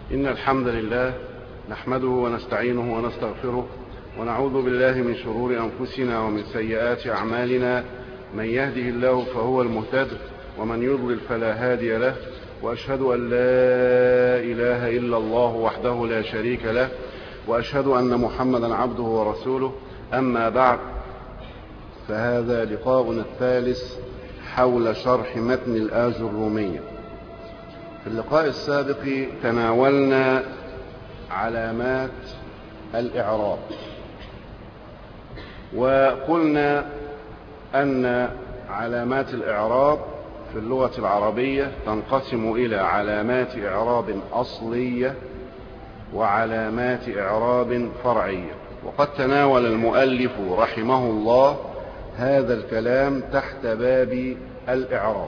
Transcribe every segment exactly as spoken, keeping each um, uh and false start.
إن الحمد لله نحمده ونستعينه ونستغفره ونعوذ بالله من شرور أنفسنا ومن سيئات أعمالنا. من يهده الله فهو المهتد ومن يضلل فلا هادي له، وأشهد أن لا إله إلا الله وحده لا شريك له، وأشهد أن محمدا عبده ورسوله. أما بعد، فهذا لقاؤنا الثالث حول شرح متن الآجرومية. في اللقاء السابق تناولنا علامات الإعراب، وقلنا أن علامات الإعراب في اللغة العربية تنقسم إلى علامات إعراب أصلية وعلامات إعراب فرعية. وقد تناول المؤلف رحمه الله هذا الكلام تحت باب الإعراب،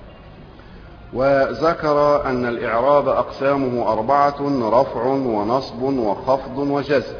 وذكر أن الإعراب أقسامه أربعة: رفع ونصب وخفض وجزم.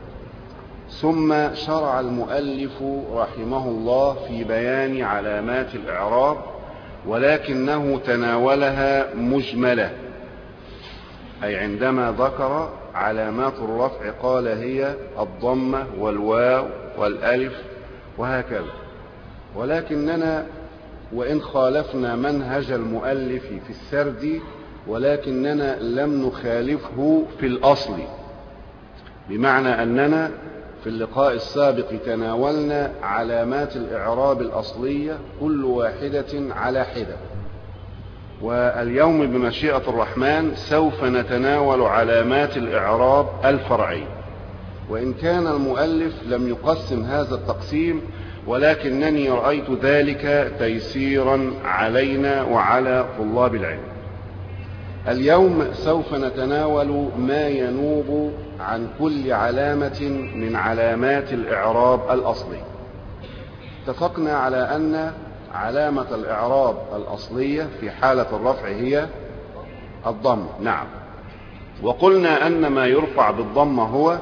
ثم شرع المؤلف رحمه الله في بيان علامات الإعراب، ولكنه تناولها مجملة، أي عندما ذكر علامات الرفع قال هي الضمة والواو والألف وهكذا. ولكننا وإن خالفنا منهج المؤلف في السرد، ولكننا لم نخالفه في الأصل، بمعنى أننا في اللقاء السابق تناولنا علامات الإعراب الأصلية كل واحدة على حدة، واليوم بمشيئة الرحمن سوف نتناول علامات الإعراب الفرعي. وإن كان المؤلف لم يقسم هذا التقسيم، ولكنني رأيت ذلك تيسيرا علينا وعلى طلاب العلم. اليوم سوف نتناول ما ينوب عن كل علامة من علامات الإعراب الأصلي. اتفقنا على أن علامة الإعراب الأصلية في حالة الرفع هي الضم. نعم. وقلنا أن ما يرفع بالضمة هو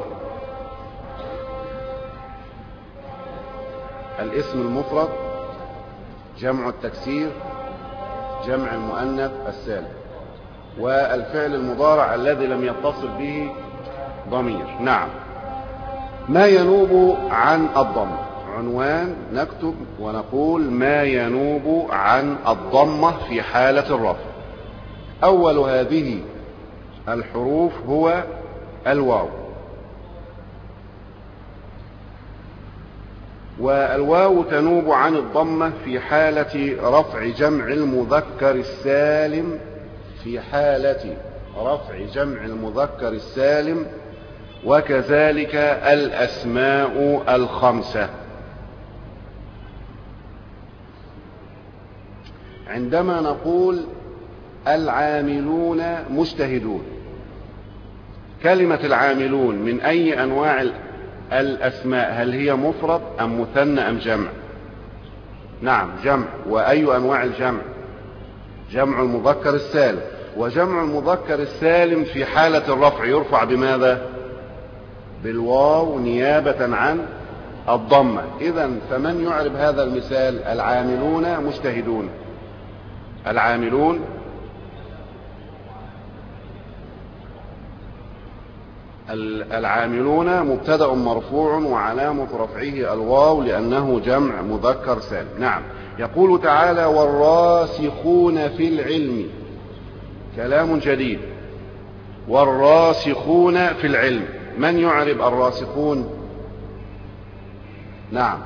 الاسم المفرد، جمع التكسير، جمع المؤنث السالم، والفعل المضارع الذي لم يتصل به ضمير. نعم. ما ينوب عن الضمة عنوان نكتب ونقول ما ينوب عن الضمة في حالة الرفع. أول هذه الحروف هو الواو، والواو تنوب عن الضمة في حالة رفع جمع المذكر السالم في حالة رفع جمع المذكر السالم وكذلك الأسماء الخمسة. عندما نقول العاملون مجتهدون، كلمة العاملون من أي أنواع الأسماء؟ هل هي مفرد أم مثنى أم جمع؟ نعم جمع. وأي أنواع الجمع؟ جمع المذكر السالم. وجمع المذكر السالم في حالة الرفع يرفع بماذا؟ بالواو نيابة عن الضمة. إذن فمن يعرب هذا المثال؟ العاملون مجتهدون. العاملون العاملون مبتدأ مرفوع وعلامة رفعه الواو لأنه جمع مذكر سالم. نعم. يقول تعالى والراسخون في العلم، كلام جديد. والراسخون في العلم، من يعرب الراسخون؟ نعم.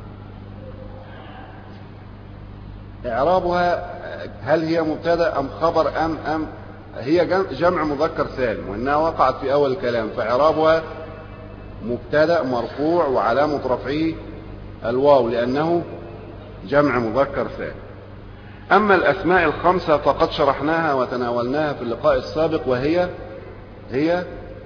إعرابها هل هي مبتدأ أم خبر أم أم هي جمع مذكر سالم، وإنها وقعت في أول الكلام، فإعرابها مبتدأ مرفوع وعلامة رفعه الواو لأنه جمع مذكر سالم. أما الأسماء الخمسة فقد شرحناها وتناولناها في اللقاء السابق، وهي هي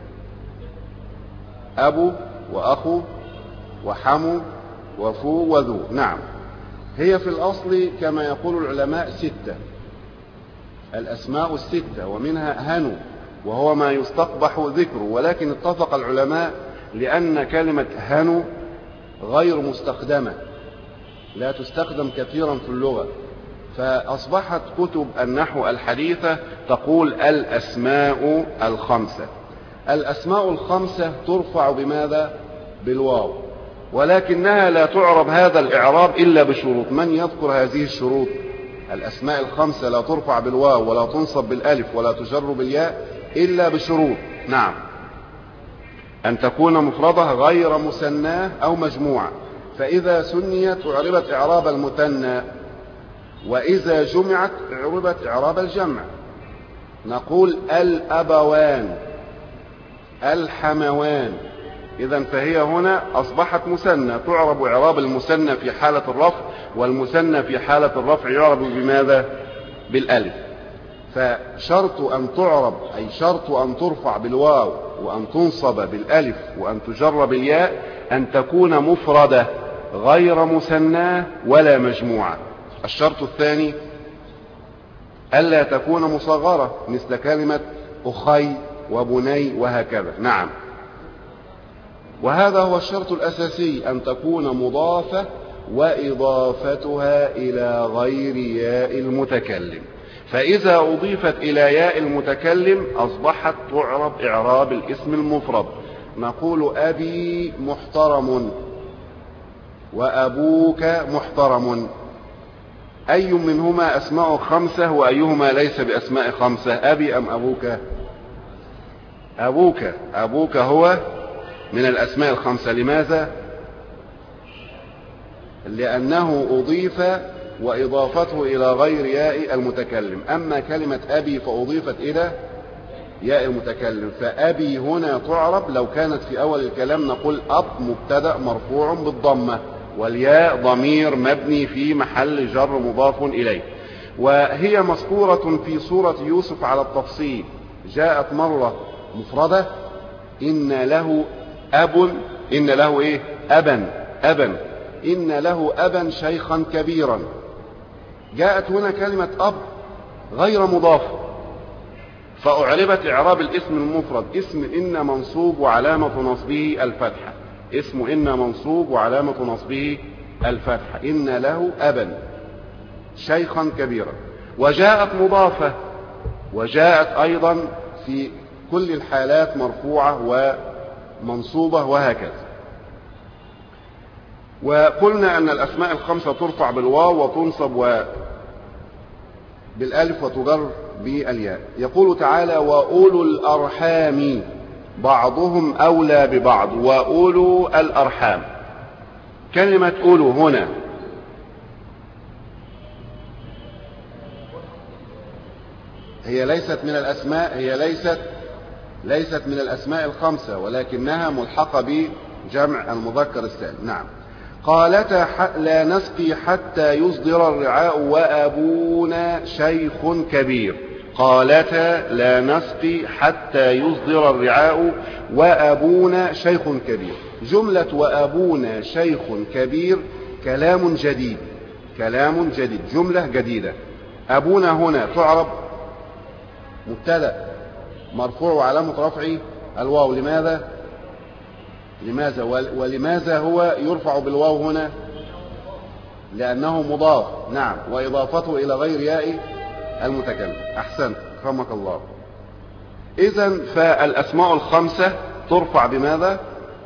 أبو وأخو وحمو وفو وذو. نعم. هي في الأصل كما يقول العلماء ستة، الأسماء الستة، ومنها هنو وهو ما يستقبح ذكره، ولكن اتفق العلماء لأن كلمة هنو غير مستخدمة، لا تستخدم كثيرا في اللغة، فأصبحت كتب النحو الحديثة تقول الأسماء الخمسة. الأسماء الخمسة ترفع بماذا؟ بالواو، ولكنها لا تعرب هذا الإعراب إلا بشروط. من يذكر هذه الشروط؟ الأسماء الخمسة لا ترفع بالواو ولا تنصب بالألف ولا تجر بالياء إلا بشروط. نعم، أن تكون مفردة غير مثناه أو مجموعة، فإذا سنيت أعربت إعراب المثنى، وإذا جمعت أعربت إعراب الجمع. نقول الأبوان، الحموان، إذا فهي هنا أصبحت مثنى، تعرب إعراب المثنى في حالة الرفع، والمثنى في حالة الرفع يعرب بماذا؟ بالألف. فشرط أن تعرب أي شرط أن ترفع بالواو وأن تنصب بالألف وأن تجر بالياء أن تكون مفردة غير مثناه ولا مجموعة. الشرط الثاني ألا تكون مصغرة مثل كلمة أخي وبني وهكذا. نعم، وهذا هو الشرط الأساسي، أن تكون مضافة وإضافتها إلى غير ياء المتكلم. فإذا أضيفت إلى ياء المتكلم أصبحت تعرب إعراب الاسم المفرد. نقول أبي محترم وأبوك محترم. أي منهما أسماء خمسة وأيهما ليس بأسماء خمسة؟ أبي أم أبوك؟ أبوك. أبوك هو من الأسماء الخمسة. لماذا؟ لأنه أضيف وإضافته إلى غير ياء المتكلم. أما كلمة أبي فأضيفت إلى ياء المتكلم، فأبي هنا تعرب لو كانت في أول الكلام نقول أب مبتدأ مرفوع بالضمة، والياء ضمير مبني في محل جر مضاف إليه. وهي مذكورة في سورة يوسف على التفصيل. جاءت مرة مفردة، إن له أب، إن له إيه؟ أبا، أبا، إن له أبا شيخا كبيرا. جاءت هنا كلمة أب غير مضافة، فأعربت إعراب الاسم المفرد. اسم إن منصوب وعلامة نصبه الفتحة، اسم إن منصوب وعلامة نصبه الفتحة، إن له أبا شيخا كبيرا. وجاءت مضافة، وجاءت أيضا في كل الحالات مرفوعة ومنصوبة وهكذا. وقلنا أن الأسماء الخمسة ترفع بالواو وتنصب بالألف وتجر بالياء. يقول تعالى وأولو الأرحام بعضهم أولى ببعض. وأولو الأرحام، كلمة أولو هنا هي ليست من الأسماء، هي ليست ليست من الأسماء الخمسة، ولكنها ملحقة بجمع المذكر السالم. نعم. قالتا لا نسقي حتى يصدر الرعاء وأبونا شيخ كبير. قالتا لا نسقي حتى يصدر الرعاء وأبونا شيخ كبير. جملة وأبونا شيخ كبير كلام جديد، كلام جديد، جملة جديدة. أبونا هنا تعرب مبتدأ مرفوع وعلامة رفعه الواو. لماذا؟ لماذا ولماذا هو يرفع بالواو هنا؟ لأنه مضاف. نعم، وإضافته إلى غير ياء المتكلم. أحسنت، رحمك الله. إذن فالأسماء الخمسة ترفع بماذا؟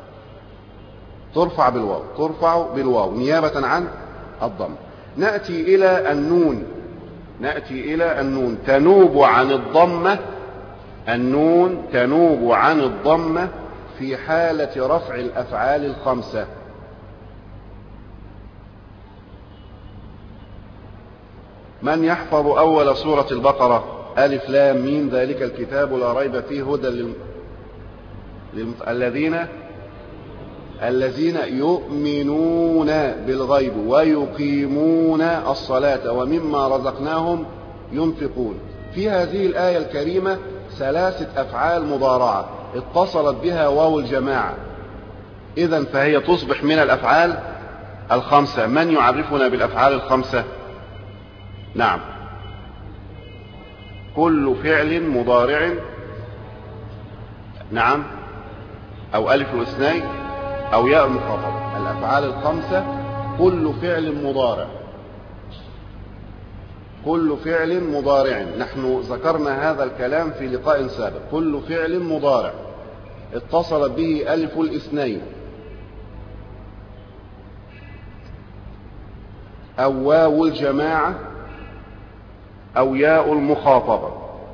ترفع بالواو، ترفع بالواو نيابة عن الضم. نأتي إلى النون، نأتي إلى النون تنوب عن الضمة. النون تنوب عن الضمة في حالة رفع الأفعال الخمسة. من يحفظ أول سورة البقرة؟ ألف لام ميم ذلك الكتاب لا ريب فيه هدى لل... للم... الذين الذين يؤمنون بالغيب ويقيمون الصلاة ومما رزقناهم ينفقون. في هذه الآية الكريمة ثلاثة أفعال مضارعة اتصلت بها واو الجماعة، إذن فهي تصبح من الأفعال الخمسة. من يعرفنا بالأفعال الخمسة؟ نعم، كل فعل مضارع، نعم، أو ألف الاثنين أو ياء المخاطبة. الأفعال الخمسة كل فعل مضارع كل فعل مضارع، نحن ذكرنا هذا الكلام في لقاء سابق. كل فعل مضارع اتصلت به ألف الاثنين أو واو الجماعة أو ياء المخاطبة.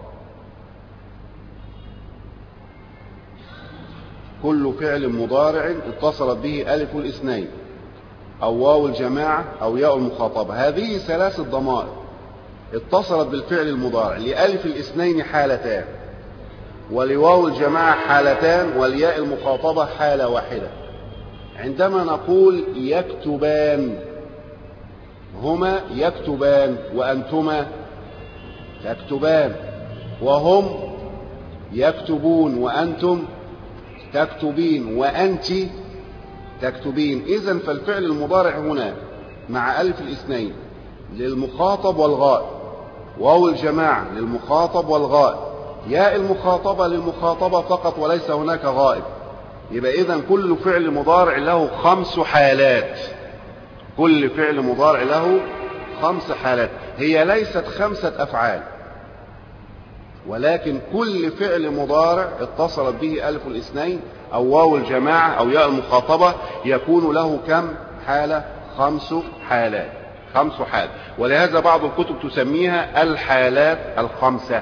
كل فعل مضارع اتصلت به ألف الاثنين أو واو الجماعة أو ياء المخاطبة. هذه ثلاث ضمائر اتصلت بالفعل المضارع، لألف الاثنين حالتان، ولواو الجماعة حالتان، والياء المخاطبة حالة واحدة. عندما نقول يكتبان، هما يكتبان وأنتما تكتبان، وهم يكتبون وأنتم تكتبين، وأنت تكتبين. إذن فالفعل المضارع هنا مع ألف الاثنين للمخاطب والغائب، واو الجماعة للمخاطب والغائب، ياء المخاطبة للمخاطبة فقط وليس هناك غائب. يبقى إذن كل فعل مضارع له خمس حالات. كل فعل مضارع له خمس حالات، هي ليست خمسة أفعال، ولكن كل فعل مضارع اتصلت به ألف الاثنين أو واو الجماعة أو ياء المخاطبة يكون له كم حالة؟ خمس حالات. خمس حالات، ولهذا بعض الكتب تسميها الحالات الخمسة.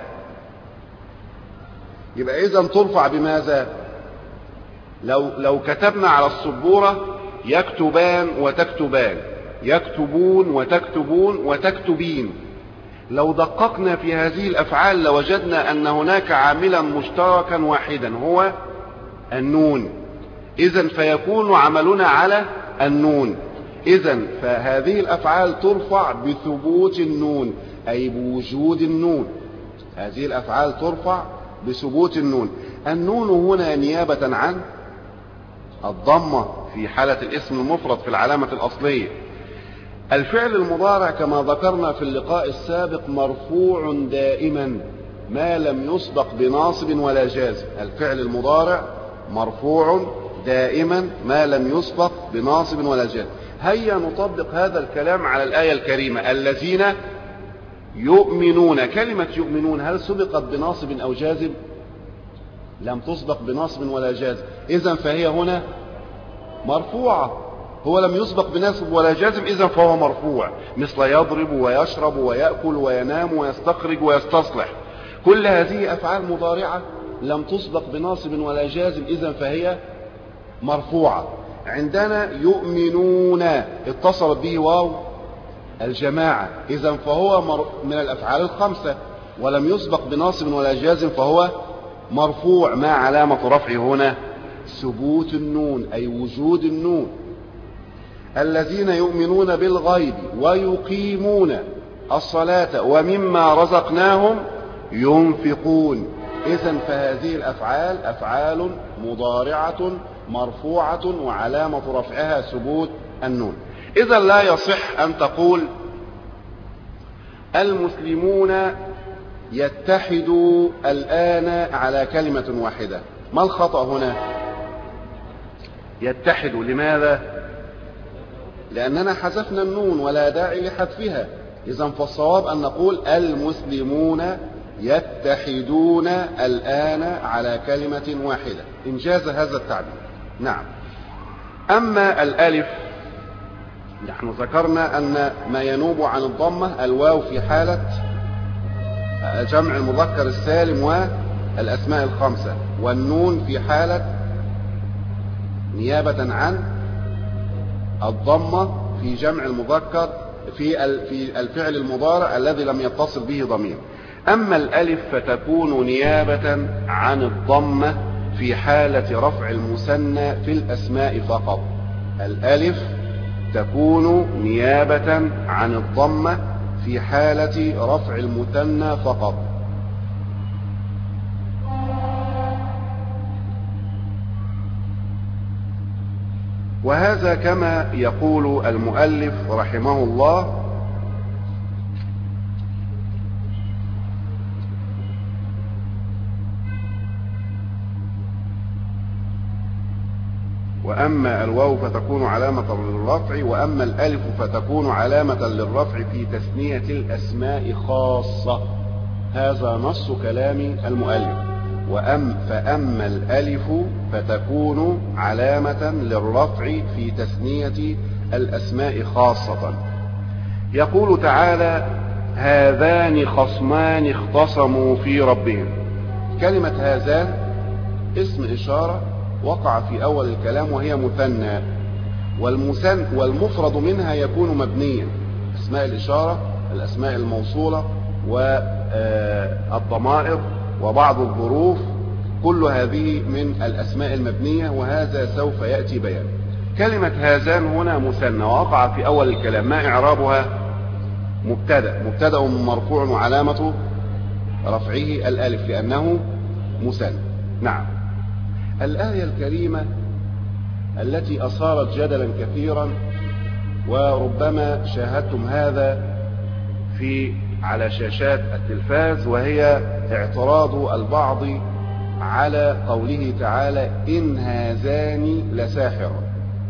يبقى إذن ترفع بماذا؟ لو لو كتبنا على السبورة يكتبان وتكتبان، يكتبون وتكتبون وتكتبين، لو دققنا في هذه الأفعال لوجدنا أن هناك عاملا مشتركا واحدا هو النون. إذن فيكون عملنا على النون. إذن فهذه الأفعال ترفع بثبوت النون، أي بوجود النون. هذه الأفعال ترفع بثبوت النون. النون هنا نيابة عن الضمة في حالة الاسم المفرد في العلامة الأصلية. الفعل المضارع كما ذكرنا في اللقاء السابق مرفوع دائما ما لم يسبق بناصب ولا جازم. الفعل المضارع مرفوع دائما ما لم يسبق بناصب ولا جازم. هيا نطبق هذا الكلام على الآية الكريمة الذين يؤمنون. كلمة يؤمنون هل سبقت بناصب أو جازم؟ لم تسبق بناصب ولا جازم، إذن فهي هنا مرفوعة. هو لم يسبق بناصب ولا جازم، إذن فهو مرفوع، مثل يضرب ويشرب ويأكل وينام ويستخرج ويستصلح. كل هذه أفعال مضارعة لم تسبق بناصب ولا جازم، إذن فهي مرفوعة. عندنا يؤمنون اتصلت به واو الجماعة، إذن فهو من الأفعال الخمسة ولم يسبق بناصب ولا جازم، فهو مرفوع. ما علامة رفعه هنا؟ ثبوت النون، أي وجود النون. الذين يؤمنون بالغيب ويقيمون الصلاة ومما رزقناهم ينفقون. إذن فهذه الأفعال أفعال مضارعة مرفوعة وعلامة رفعها ثبوت النون. إذن لا يصح أن تقول المسلمون يتحدوا الآن على كلمة واحدة. ما الخطأ هنا؟ يتحدوا، لماذا؟ لأننا حذفنا النون ولا داعي لحذفها. إذن فالصواب أن نقول المسلمون يتحدون الآن على كلمة واحدة، إنجاز هذا التعبير. نعم. أما الألف نحن ذكرنا أن ما ينوب عن الضمة الواو في حالة جمع المذكر السالم والأسماء الخمسة، والنون في حالة نيابة عن الضمة في جمع المذكر في في الفعل المضارع الذي لم يتصل به ضمير. أما الألف فتكون نيابة عن الضمة في حالة رفع المثنى في الأسماء فقط. الألف تكون نيابة عن الضمة في حالة رفع المثنى فقط. وهذا كما يقول المؤلف رحمه الله: وأما الواو فتكون علامة للرفع، وأما الألف فتكون علامة للرفع في تثنية الأسماء خاصة. هذا نص كلام المؤلف. وأم فأما الألف فتكون علامة للرفع في تثنية الأسماء خاصة. يقول تعالى: هذان خصمان اختصموا في ربهم. كلمة هذان اسم إشارة وقع في أول الكلام وهي مثنى، والمثنى والمفرد منها يكون مبنيا. أسماء الإشارة الأسماء الموصولة والضمائر وبعض الظروف كل هذه من الأسماء المبنية، وهذا سوف يأتي بيان. كلمة هذان هنا مثنى وقع في أول الكلام. ما إعرابها؟ مبتدأ مبتدأ مرفوع وعلامة رفعه الألف لأنه مثنى. نعم. الآية الكريمة التي أثارت جدلا كثيرا، وربما شاهدتم هذا في على شاشات التلفاز، وهي اعتراض البعض على قوله تعالى: إن هذان لساحران.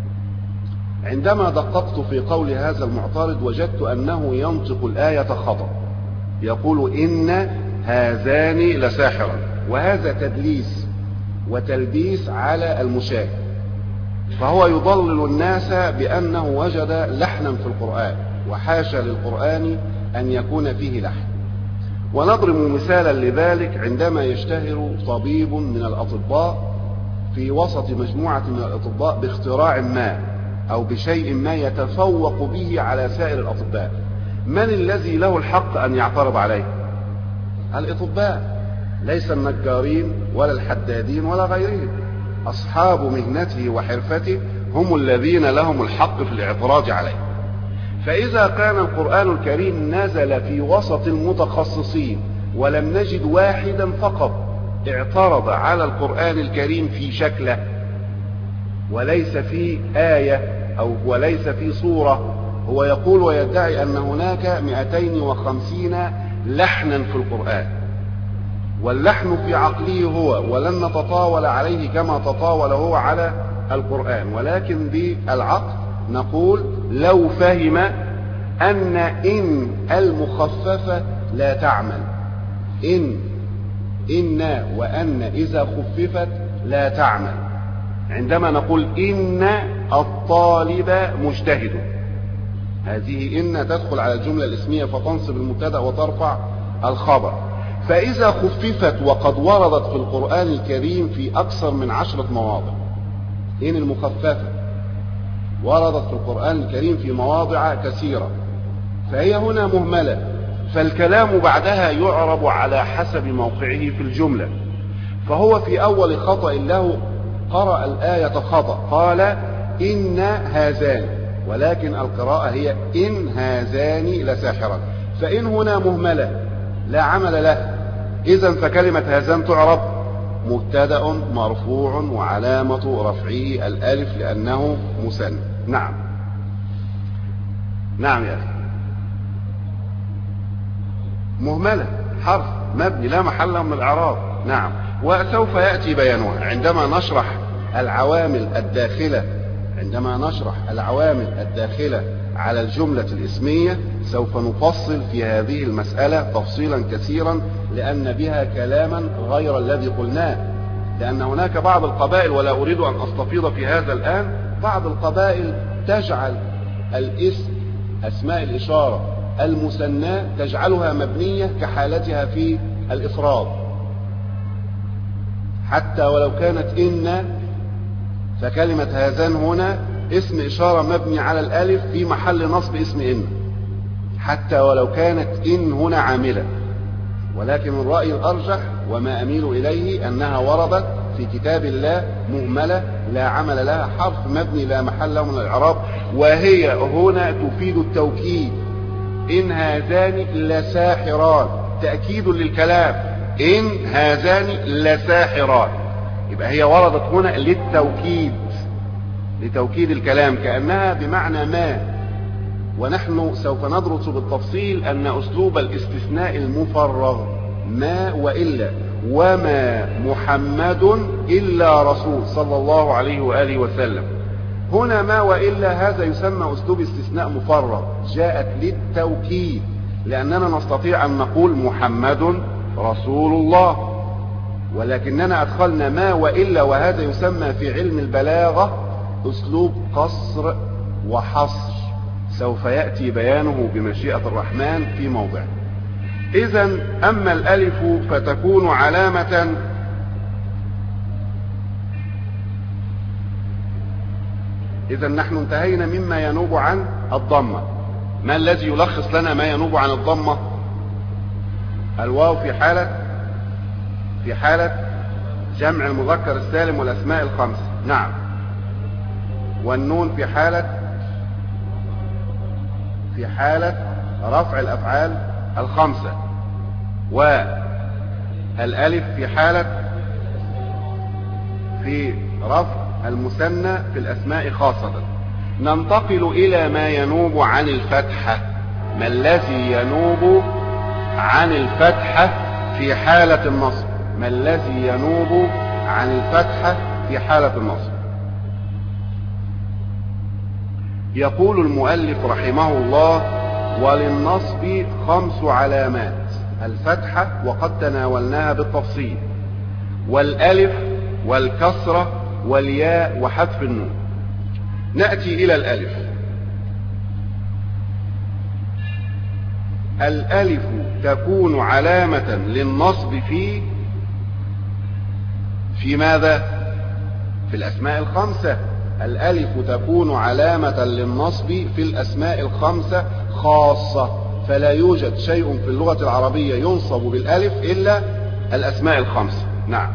عندما دققت في قول هذا المعترض وجدت أنه ينطق الآية خطأ. يقول: إن هذان لساحران، وهذا تدليس وتلبيس على المشاهد، فهو يضلل الناس بأنه وجد لحنا في القرآن، وحاشا للقرآن أن يكون فيه لحن. ونضرب مثالا لذلك عندما يشتهر طبيب من الأطباء في وسط مجموعة من الأطباء باختراع ما أو بشيء ما يتفوق به على سائر الأطباء، من الذي له الحق أن يعترض عليه؟ الأطباء، ليس النجارين ولا الحدادين ولا غيرهم. أصحاب مهنته وحرفته هم الذين لهم الحق في الاعتراض عليه. فإذا كان القرآن الكريم نزل في وسط المتخصصين ولم نجد واحدا فقط اعترض على القرآن الكريم في شكله، وليس في آية أو وليس في صورة، هو يقول ويدعي أن هناك مئتين وخمسين لحنا في القرآن، واللحن في عقله هو، ولن نتطاول عليه كما تطاول هو على القرآن، ولكن بالعقل نقول لو فهم أن إن المخففة لا تعمل، إن إن وأن إذا خففت لا تعمل. عندما نقول إن الطالب مجتهد، هذه إن تدخل على الجملة الاسمية فتنصب المبتدأ وترفع الخبر. فإذا خففت، وقد وردت في القرآن الكريم في أكثر من عشرة مواضع، إن المخففة وردت في القرآن الكريم في مواضع كثيرة، فهي هنا مهملة، فالكلام بعدها يعرب على حسب موقعه في الجملة. فهو في أول خطأ له قرأ الآية خطأ، قال إن هذان، ولكن القراءة هي إن هذان لساحران، فإن هنا مهملة لا عمل له، إذن فكلمة هذان تعرب مبتدأ مرفوع وعلامة رفعه الألف لأنه مثنى. نعم نعم يا أخي، مهملة حرف مبني لا محل من الإعراب. نعم، وسوف يأتي بيانها عندما نشرح العوامل الداخلة عندما نشرح العوامل الداخلة على الجملة الاسمية. سوف نفصل في هذه المسألة تفصيلا كثيرا، لأن بها كلاما غير الذي قلناه، لأن هناك بعض القبائل، ولا أريد أن أستفيض في هذا الآن، بعض القبائل تجعل الاسم أسماء الإشارة المثنى تجعلها مبنية كحالتها في الإفراد، حتى ولو كانت إن، فكلمة هذان هنا اسم إشارة مبني على الألف في محل نصب اسم إن، حتى ولو كانت إن هنا عاملة. ولكن الرأي الأرجح وما أميل إليه أنها وردت في كتاب الله مهملة لا عمل لها، حرف مبني لا محل له من الإعراب، وهي هنا تفيد التوكيد. إن هذان لساحران، تأكيد للكلام، إن هذان لساحران، يبقى هي وردت هنا للتوكيد، لتوكيد الكلام، كأنها بمعنى ما. ونحن سوف ندرس بالتفصيل أن أسلوب الاستثناء المفرغ ما وإلا وما محمد إلا رسول صلى الله عليه وآله وسلم. هنا ما وإلا هذا يسمى أسلوب استثناء مفرغ، جاءت للتوكيد، لأننا نستطيع أن نقول محمد رسول الله، ولكننا أدخلنا ما وإلا، وهذا يسمى في علم البلاغة أسلوب قصر وحصر، سوف يأتي بيانه بمشيئة الرحمن في موضع. إذن أما الألف فتكون علامة إذن نحن انتهينا مما ينوب عن الضمة. ما الذي يلخص لنا ما ينوب عن الضمة؟ الواو في حالة في حالة جمع المذكر السالم والأسماء الخمسة، نعم. والنون في حالة في حالة رفع الأفعال الخمسة، والألف في حالة في رفع المثنى في الأسماء خاصة. ننتقل إلى ما ينوب عن الفتحة. ما الذي ينوب عن الفتحة في حالة النصب؟ ما الذي ينوب عن الفتحة في حالة النصب؟ يقول المؤلف رحمه الله: وللنصب خمس علامات: الفتحة وقد تناولناها بالتفصيل، والألف والكسرة والياء وحذف النون. نأتي إلى الألف. الألف تكون علامة للنصب في في ماذا؟ في الأسماء الخمسة. الألف تكون علامة للنصب في الأسماء الخمسة خاصة، فلا يوجد شيء في اللغة العربية ينصب بالألف إلا الأسماء الخمسة. نعم.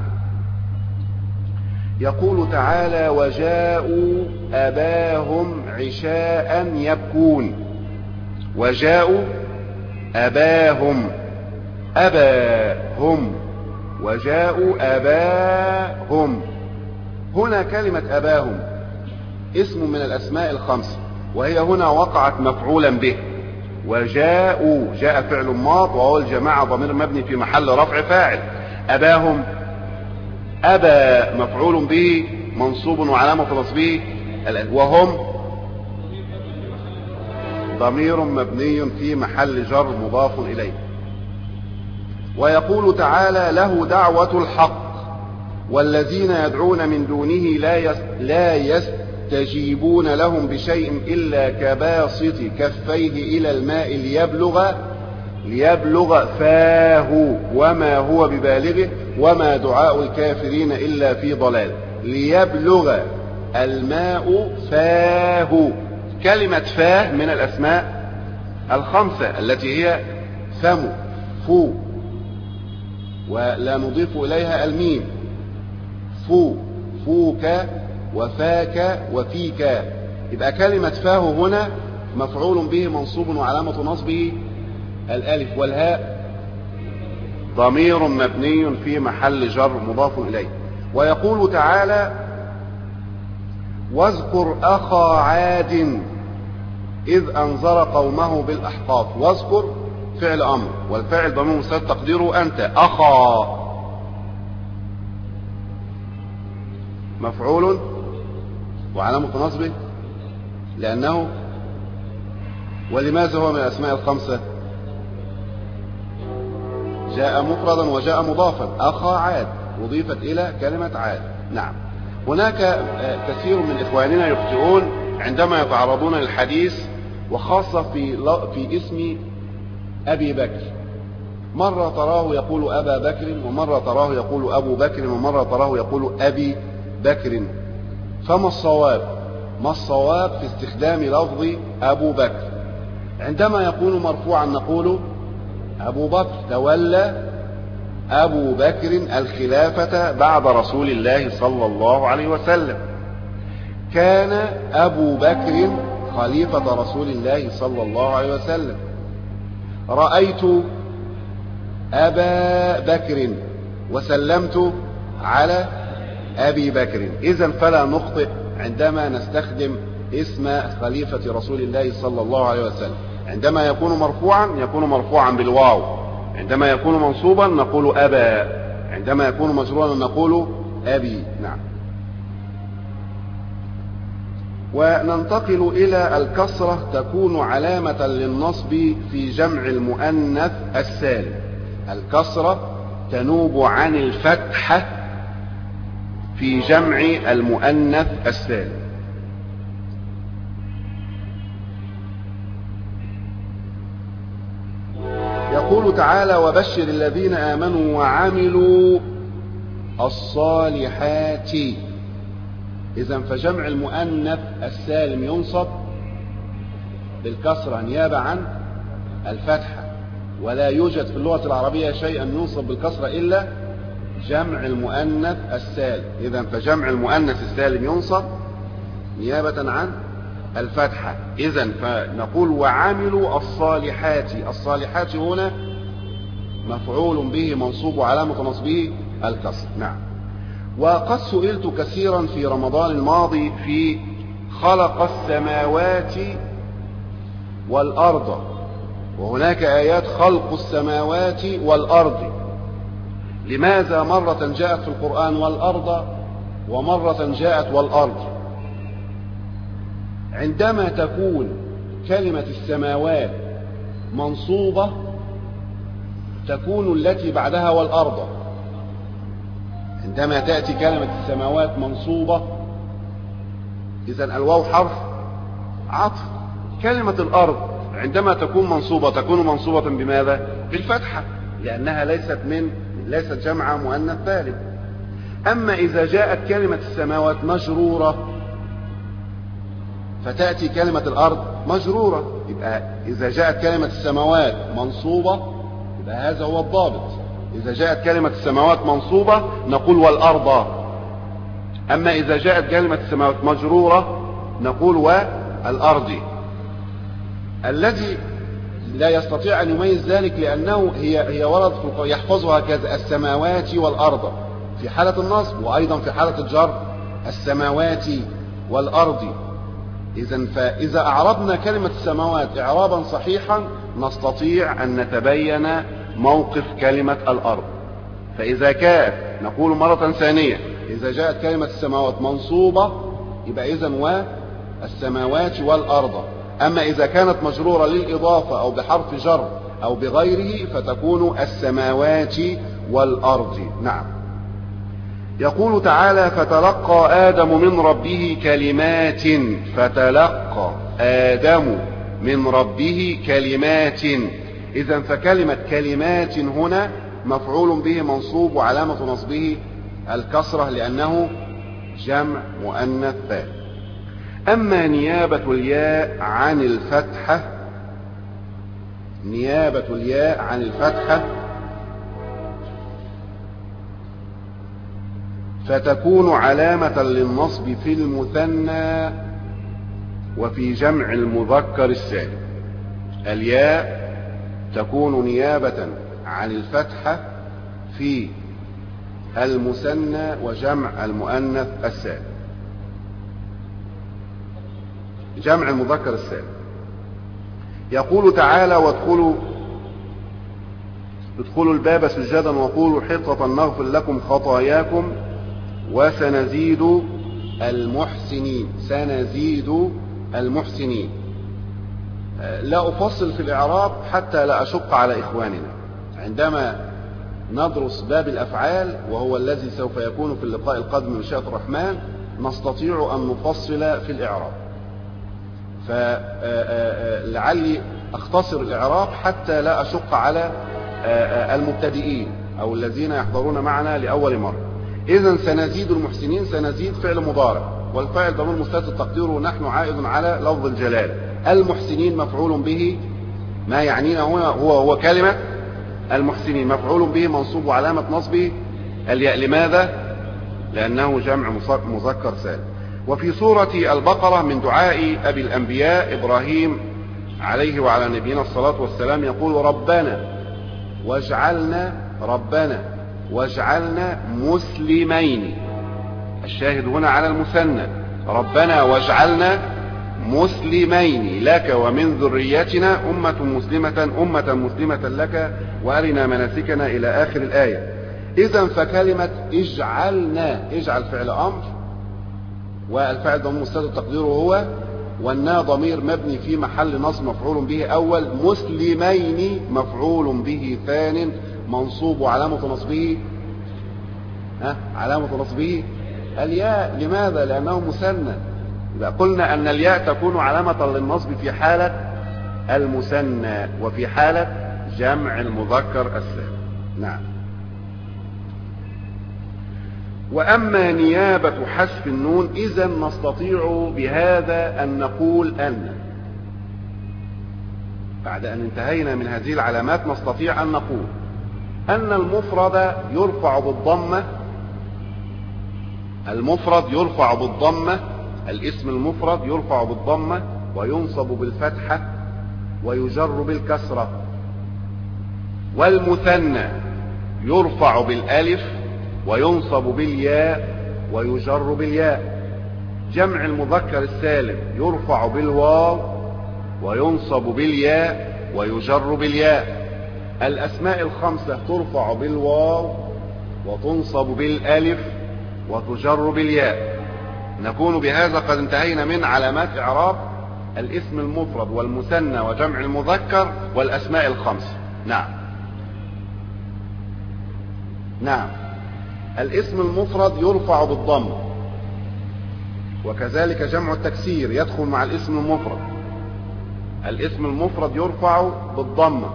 يقول تعالى: وجاءوا أباهم عشاء يبكون. وجاءوا أباهم، أباهم، وجاءوا أباهم. هنا كلمة أباهم اسم من الأسماء الخمسة، وهي هنا وقعت مفعولا به. وجاءوا، جاء فعل ماض وهو الجماعة ضمير مبني في محل رفع فاعل. أباهم، أبى مفعول به منصوب وعلامة نصبه، وهم ضمير مبني في محل جر مضاف إليه. ويقول تعالى: له دعوة الحق والذين يدعون من دونه لا لا يستجيبون لهم بشيء إلا كباسط كفيه إلى الماء ليبلغ ليبلغ فاه وما هو ببالغه وما دعاء الكافرين إلا في ضلال. ليبلغ الماء فاه. كلمة فاه من الأسماء الخمسة التي هي فم، فو، ولا نضيف إليها الميم. فو، فوك، وفاك، وفيك. يبقى كلمة فاه هنا مفعول به منصوب وعلامة نصبه الألف، والهاء ضمير مبني في محل جر مضاف إليه. ويقول تعالى: واذكر أخا عاد إذ أنذر قومه بالأحقاف. واذكر فعل أمر، والفاعل ضمير مستتر تقديره أنت. أخا مفعول وعلامة نصبه لأنه، ولماذا هو من الأسماء الخمسة؟ جاء مفردا وجاء مضافا. أخا عاد أضيفت إلى كلمة عاد. نعم. هناك كثير من إخواننا يخطئون عندما يتعرضون للحديث، وخاصة في في اسم أبي بكر. مرة تراه يقول أبا بكر، ومرة تراه يقول أبو بكر، ومرة تراه يقول أبي بكر. فما الصواب؟ ما الصواب في استخدام لفظ أبو بكر؟ عندما يكون مرفوعا نقول أبو بكر. تولى أبو بكر الخلافة بعد رسول الله صلى الله عليه وسلم. كان أبو بكر خليفة رسول الله صلى الله عليه وسلم. رأيت أبا بكر وسلمت على أبي بكر. إذن فلا نخطئ عندما نستخدم اسم خليفة رسول الله صلى الله عليه وسلم. عندما يكون مرفوعا يكون مرفوعا بالواو، عندما يكون منصوبا نقول أبا عندما يكون مجرورا نقول أبي. نعم. وننتقل إلى الكسرة تكون علامة للنصب في جمع المؤنث السالم. الكسرة تنوب عن الفتحة في جمع المؤنث السالم. يقول تعالى: وبشر الذين آمنوا وعملوا الصالحات. إذن فجمع المؤنث السالم ينصب بالكسرة نيابة عن الفتحة، ولا يوجد في اللغة العربية شيئا ينصب بالكسرة إلا جمع المؤنث السالم. إذن فجمع المؤنث السالم ينصب نيابة عن الفتحة. إذن فنقول وعملوا الصالحات. الصالحات هنا مفعول به منصوب وعلامة نصبه الكسر. نعم. وقد سئلت كثيرا في رمضان الماضي في خلق السماوات والأرض، وهناك آيات خلق السماوات والأرض، لماذا مرة جاءت في القرآن والأرض ومرة جاءت والأرض؟ عندما تكون كلمة السماوات منصوبة تكون التي بعدها والأرض. عندما تأتي كلمة السماوات منصوبة إذن الواو حرف عطف. كلمة الأرض عندما تكون منصوبة تكون منصوبة بماذا؟ بالفتحة، لأنها ليست من ليست جمع مؤنث سالم. أما إذا جاءت كلمة السماوات مجرورة فتأتي كلمة الأرض مجرورة، يبقى إذا جاءت كلمة السماوات منصوبة يبقى هذا هو الضابط. إذا جاءت كلمة السماوات منصوبة نقول والأرض، أما إذا جاءت كلمة السماوات مجرورة نقول والأرض. الذي لا يستطيع أن يميز ذلك لأنه هي هي ورد يحفظها كذا السماوات والأرض في حالة النصب، وأيضا في حالة الجر السماوات والأرض. إذن فإذا أعربنا كلمة السماوات إعرابا صحيحا نستطيع أن نتبين موقف كلمة الأرض. فإذا كانت نقول مرة ثانية إذا جاءت كلمة السماوات منصوبة يبقى إذن والسماوات والأرض. أما إذا كانت مجرورة للإضافة أو بحرف جر أو بغيره فتكون السماوات والأرض. نعم. يقول تعالى: فتلقى آدم من ربه كلمات. فتلقى آدم من ربه كلمات. إذن فكلمة كلمات هنا مفعول به منصوب وعلامة نصبه الكسرة لأنه جمع مؤنث سالم. أما نيابة الياء عن الفتحة نيابة الياء عن الفتحة فتكون علامة للنصب في المثنى وفي جمع المذكر السالم. الياء تكون نيابة عن الفتحة في المثنى وجمع المؤنث السالم. جمع المذكر السالم. يقول تعالى: وادخلوا ادخلوا الباب سجدا وقولوا حطة نغفر لكم خطاياكم وسنزيد المحسنين. سنزيد المحسنين. لا أفصل في الإعراب حتى لا أشق على إخواننا. عندما ندرس باب الأفعال وهو الذي سوف يكون في اللقاء القادم من شاء الرحمن نستطيع أن نفصل في الإعراب، فلعلي أختصر الإعراب حتى لا أشق على المبتدئين أو الذين يحضرون معنا لأول مرة. إذن سنزيد المحسنين، سنزيد فعل مضارع والفاعل ضمير مستتر تقديره نحن عائد على لفظ الجلالة. المحسنين مفعول به، ما يعنينا هنا هو هو كلمة المحسنين مفعول به منصوب وعلامة نصبه الياء. لماذا؟ لأنه جمع مذكر سالم. وفي سورة البقرة من دعاء أبي الأنبياء إبراهيم عليه وعلى نبينا الصلاة والسلام يقول: ربنا واجعلنا ربنا واجعلنا مسلمين. الشاهد هنا على المثنى، ربنا واجعلنا مسلمين لك ومن ذريتنا أمة مسلمة أمة مسلمة لك وأرنا مناسكنا إلى آخر الآية. إذا فكلمة اجعلنا، اجعل فعل أمر، والفاعل ضمير مستتر تقديره هو، والنا ضمير مبني في محل نصب مفعول به أول، مسلمين مفعول به ثان منصوب، وعلامة نصبه ها علامة نصبه الياء. لماذا؟ لأنه مثنى. إذا قلنا أن الياء تكون علامة للنصب في حالة المثنى وفي حالة جمع المذكر السالم. نعم. وأما نيابة حذف النون إذا نستطيع بهذا أن نقول أن بعد أن انتهينا من هذه العلامات نستطيع أن نقول أن المفرد يرفع بالضمة، المفرد يرفع بالضمة، الاسم المفرد يرفع بالضمة وينصب بالفتحة ويجر بالكسرة، والمثنى يرفع بالألف وينصب بالياء ويجر بالياء، جمع المذكر السالم يرفع بالواو وينصب بالياء ويجر بالياء، الأسماء الخمسة ترفع بالواو وتنصب بالألف وتجر بالياء. نكون بهذا قد انتهينا من علامات إعراب الاسم المفرد والمثنى وجمع المذكر والأسماء الخمسة. نعم. نعم. الاسم المفرد يرفع بالضم، وكذلك جمع التكسير يدخل مع الاسم المفرد. الاسم المفرد يرفع بالضمة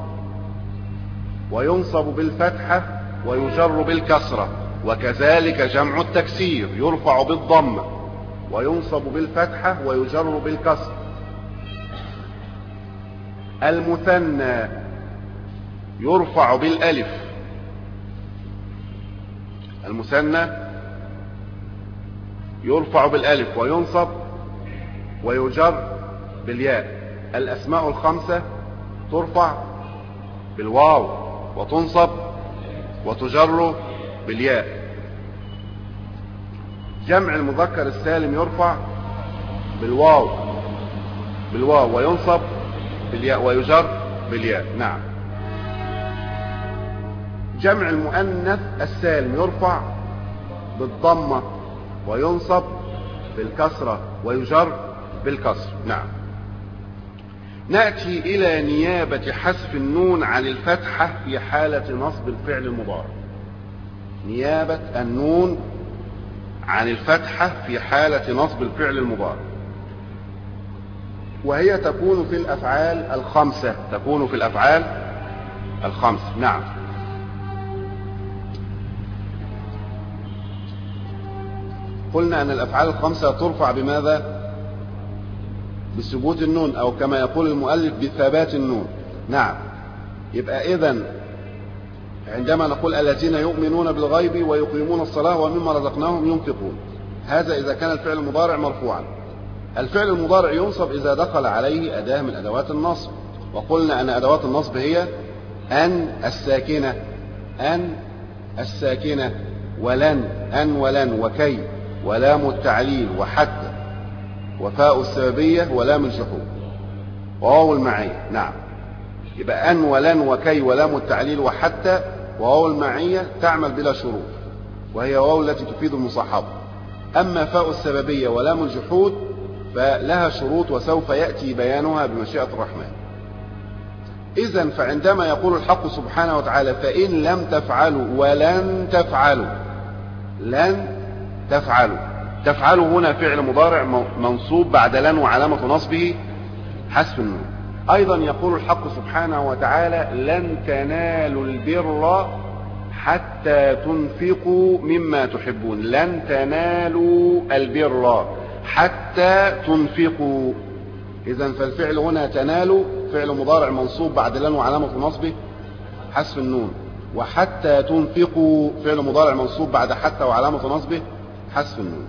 وينصب بالفتحة ويجر بالكسرة، وكذلك جمع التكسير يرفع بالضمة وينصب بالفتحة ويجر بالكسرة. المثنى يرفع بالألف، المثنى يرفع بالألف وينصب ويجر بالياء. الأسماء الخمسة ترفع بالواو وتنصب وتجر بالياء. جمع المذكر السالم يرفع بالواو بالواو وينصب بالياء ويجر بالياء. نعم. جمع المؤنث السالم يرفع بالضمة وينصب بالكسرة ويجر بالكسر. نعم. نأتي إلى نيابة حذف النون عن الفتحة في حالة نصب الفعل المضارع. نيابة النون عن الفتحة في حالة نصب الفعل المضارع، وهي تكون في الأفعال الخمسة، تكون في الأفعال الخمسة. نعم. قلنا أن الأفعال الخمسة ترفع بماذا؟ بثبوت النون، أو كما يقول المؤلف بثبات النون. نعم. يبقى إذن عندما نقول الذين يؤمنون بالغيب ويقيمون الصلاة ومما رزقناهم ينفقون، هذا إذا كان الفعل المضارع مرفوعا. الفعل المضارع ينصب إذا دخل عليه أداة من أدوات النصب، وقلنا أن أدوات النصب هي أن الساكنة، أن الساكنة، ولن، أن ولن، وكي، ولام التعليل، وحتى، وفاء السببية، ولام الجحود، وواو المعية. نعم. يبقى أن ولن وكي ولام التعليل وحتى وواو المعية تعمل بلا شروط، وهي واو التي تفيد المصاحبة. أما فاء السببية ولام الجحود فلها شروط وسوف يأتي بيانها بمشيئة الرحمن. إذن فعندما يقول الحق سبحانه وتعالى فإن لم تفعلوا ولن تفعلوا، لن تفعلوا، تفعلوا هنا فعل مضارع منصوب بعد لن وعلامة نصبه حذف النون. أيضا يقول الحق سبحانه وتعالى لن تنالوا البر حتى تنفقوا مما تحبون، لن تنالوا البر حتى تنفقوا. إذن فالفعل هنا تنالوا فعل مضارع منصوب بعد لن وعلامة نصبه حذف النون، وحتى تنفقوا فعل مضارع منصوب بعد حتى وعلامة نصبه حذف النون.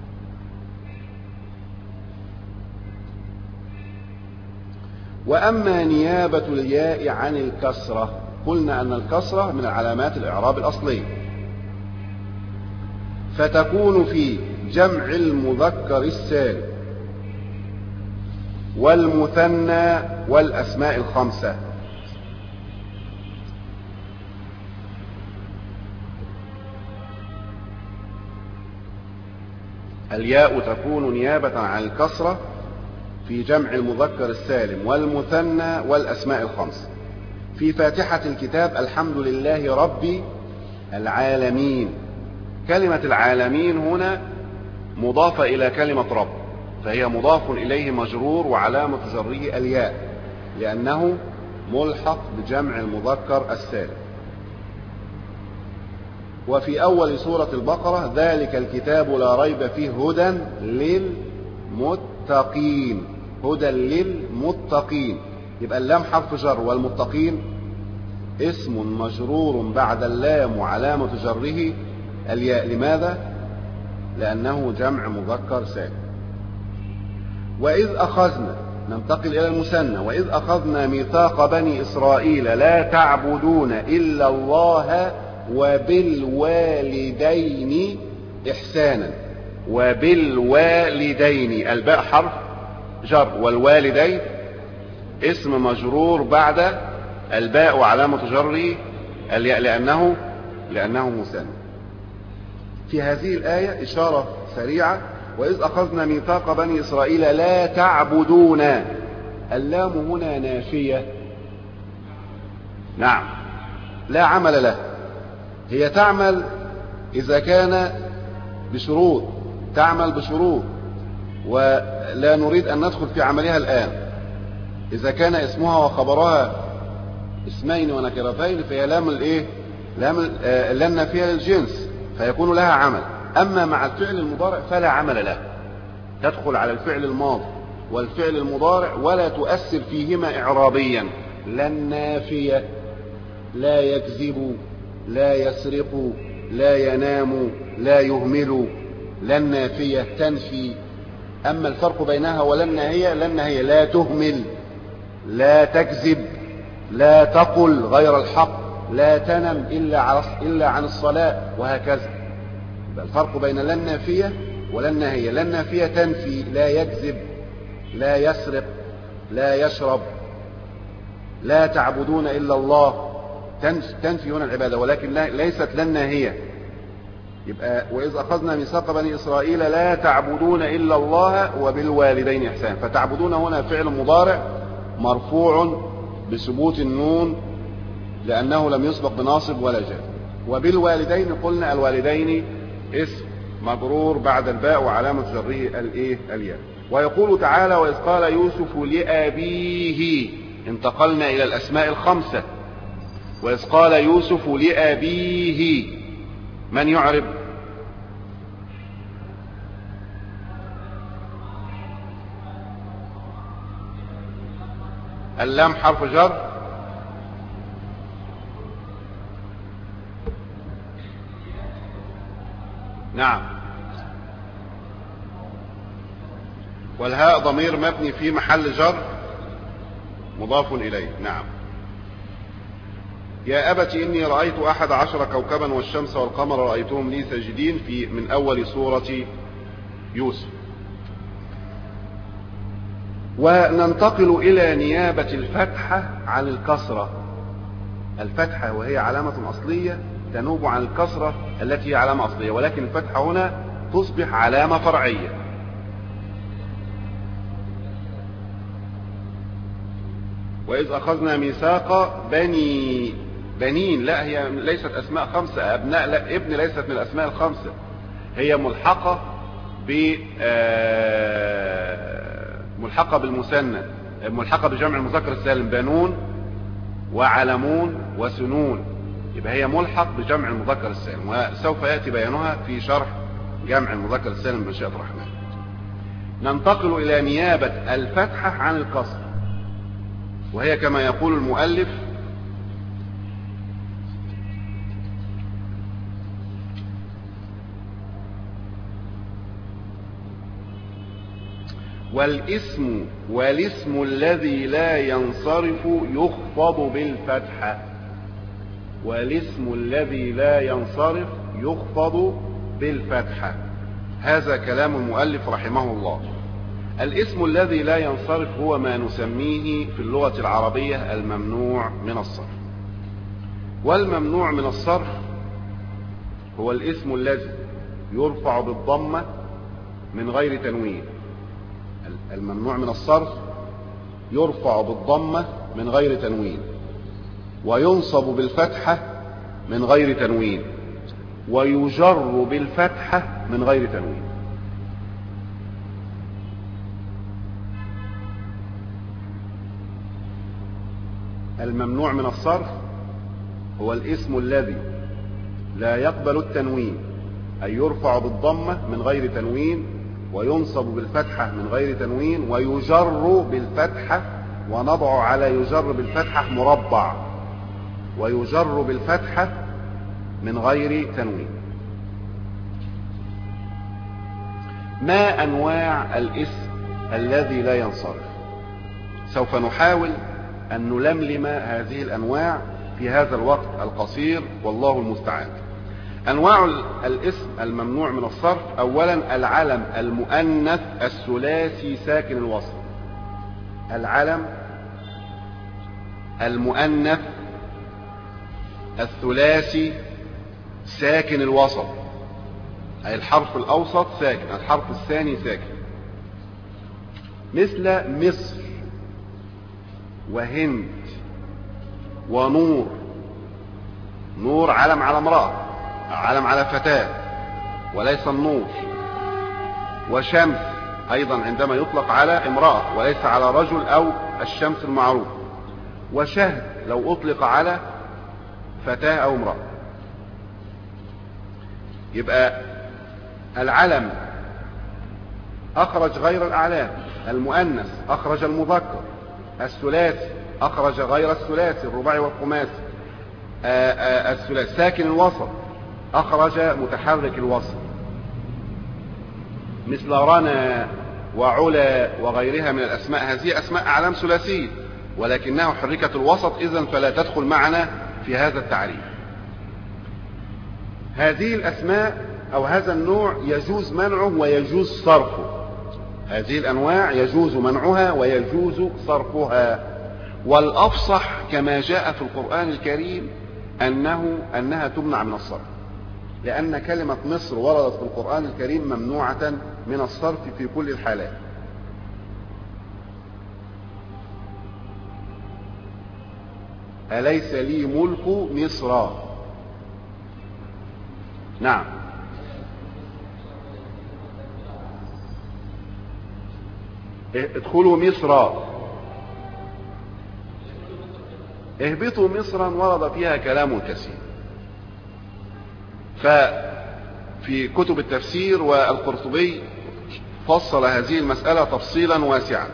وأما نيابة الياء عن الكسرة، قلنا أن الكسرة من علامات الإعراب الأصلية، فتكون في جمع المذكر السالم والمثنى والأسماء الخمسة. الياء تكون نيابة عن الكسرة في جمع المذكر السالم والمثنى والأسماء الخمس. في فاتحة الكتاب الحمد لله رب العالمين. كلمة العالمين هنا مضافة إلى كلمة رب، فهي مضاف إليه مجرور وعلامة جره الياء لأنه ملحق بجمع المذكر السالم. وفي أول سورة البقرة ذلك الكتاب لا ريب فيه هدى للمتقين. هدى للمتقين، يبقى اللام حرف جر والمتقين اسم مجرور بعد اللام وعلامة جره الياء. لماذا؟ لأنه جمع مذكر سالم. وإذ أخذنا، ننتقل إلى المثنى. وإذ أخذنا ميثاق بني إسرائيل لا تعبدون إلا الله وبالوالدين إحسانا. وبالوالدين، الباء حرف جر والوالدين اسم مجرور بعد الباء وعلامة جره الياء لأنه لأنه مثنى. في هذه الآية إشارة سريعة. وإذ أخذنا ميثاق بني إسرائيل لا تعبدون، اللام هنا نافية. نعم، لا عمل له. هي تعمل إذا كان بشروط، تعمل بشروط ولا نريد أن ندخل في عملها الآن. إذا كان اسمها وخبرها اسمين ونكرتين فهي لام الايه؟ لام اللام نافية للجنس فيكون لها عمل. أما مع الفعل المضارع فلا عمل له، تدخل على الفعل الماضي والفعل المضارع ولا تؤثر فيهما إعرابيا. لا النافية، لا يكذب، لا يسرق، لا ينام، لا يهمل. لا النافية تنفي. أما الفرق بينها ولا الناهية، لا الناهية لا تهمل، لا تكذب، لا تقل غير الحق، لا تنم إلا إلا عن الصلاة، وهكذا. الفرق بين لا النافية ولا الناهية. لا النافية تنفي، لا يكذب، لا يسرق، لا يشرب. لا تعبدون إلا الله، تنفي هنا العبادة، ولكن ليست لا الناهية. يبقى وإذ أخذنا ميثاق بني إسرائيل لا تعبدون إلا الله وبالوالدين إحسانا. فتعبدون هنا فعل مضارع مرفوع بثبوت النون لأنه لم يسبق بناصب ولا جاء. وبالوالدين قلنا الوالدين اسم مجرور بعد الباء وعلامة جره الايه؟ الياء. ويقول تعالى وإذ قال يوسف لأبيه، انتقلنا إلى الأسماء الخمسة. وإذ قال يوسف لأبيه، من يعرب؟ اللام حرف جر نعم، والهاء ضمير مبني في محل جر مضاف إليه. نعم. يا أبت إني رأيت أحد عشر كوكبا والشمس والقمر رأيتهم لي ساجدين، في من أول سورة يوسف. وننتقل إلى نيابة الفتحة عن الكسرة. الفتحة وهي علامة أصلية تنوب عن الكسرة التي هي علامة أصلية، ولكن الفتحة هنا تصبح علامة فرعية. وإذ أخذنا ميثاق بني بنين، لا هي ليست أسماء خمسة. أبناء لا، ابن ليست من الأسماء الخمسة، هي ملحقة ب ملحقة بالمثنى، ملحقة بجمع المذكر السالم، بنون وعلمون وسنون. يبقى هي ملحق بجمع المذكر السالم، وسوف يأتي بيانها في شرح جمع المذكر السالم بمشيئة الرحمن. ننتقل إلى نيابة الفتحة عن الكسر، وهي كما يقول المؤلف والاسم والاسم الذي لا ينصرف يخفض بالفتحة. والاسم الذي لا ينصرف يخفض بالفتحة. هذا كلام المؤلف رحمه الله. الاسم الذي لا ينصرف هو ما نسميه في اللغة العربية الممنوع من الصرف. والممنوع من الصرف هو الاسم الذي يرفع بالضمة من غير تنوين. الممنوع من الصرف يرفع بالضمة من غير تنوين، وينصب بالفتحة من غير تنوين، ويجر بالفتحة من غير تنوين. الممنوع من الصرف هو الاسم الذي لا يقبل التنوين، أي يرفع بالضمة من غير تنوين، وينصب بالفتحة من غير تنوين، ويجر بالفتحة، ونضع على يجر بالفتحة مربع، ويجر بالفتحة من غير تنوين. ما أنواع الاسم الذي لا ينصرف؟ سوف نحاول أن نلملم هذه الأنواع في هذا الوقت القصير، والله المستعان. أنواع الاسم الممنوع من الصرف: أولا العلم المؤنث الثلاثي ساكن الوصل. العلم المؤنث الثلاثي ساكن الوسط، أي الحرف الأوسط ساكن، الحرف الثاني ساكن، مثل مصر وهند ونور. نور علم على امرأة، علم على فتاة وليس النور. وشمس أيضا عندما يطلق على امرأة وليس على رجل أو الشمس المعروف. وشهد لو أطلق على فتاة أو امرأة. يبقى العلم أخرج غير الأعلام، المؤنث أخرج المذكر، الثلاثي أخرج غير الثلاثي الرباعي والخماسي، الثلاثي ساكن الوسط أخرج متحرك الوسط، مثل رنا وعلا وغيرها من الأسماء. هذه أسماء أعلام ثلاثية ولكنها حركت الوسط، إذن فلا تدخل معنا في هذا التعريف. هذه الأسماء أو هذا النوع يجوز منعه ويجوز صرفه. هذه الأنواع يجوز منعها ويجوز صرفها. والأفصح كما جاء في القرآن الكريم أنه أنها تمنع من الصرف، لأن كلمة مصر وردت في القرآن الكريم ممنوعة من الصرف في كل الحالات. أليس لي ملك مصر؟ نعم. ادخلوا مصر، اهبطوا مصرا ورد فيها كلام كثير. ففي كتب التفسير والقرطبي فصل هذه المسألة تفصيلا واسعا.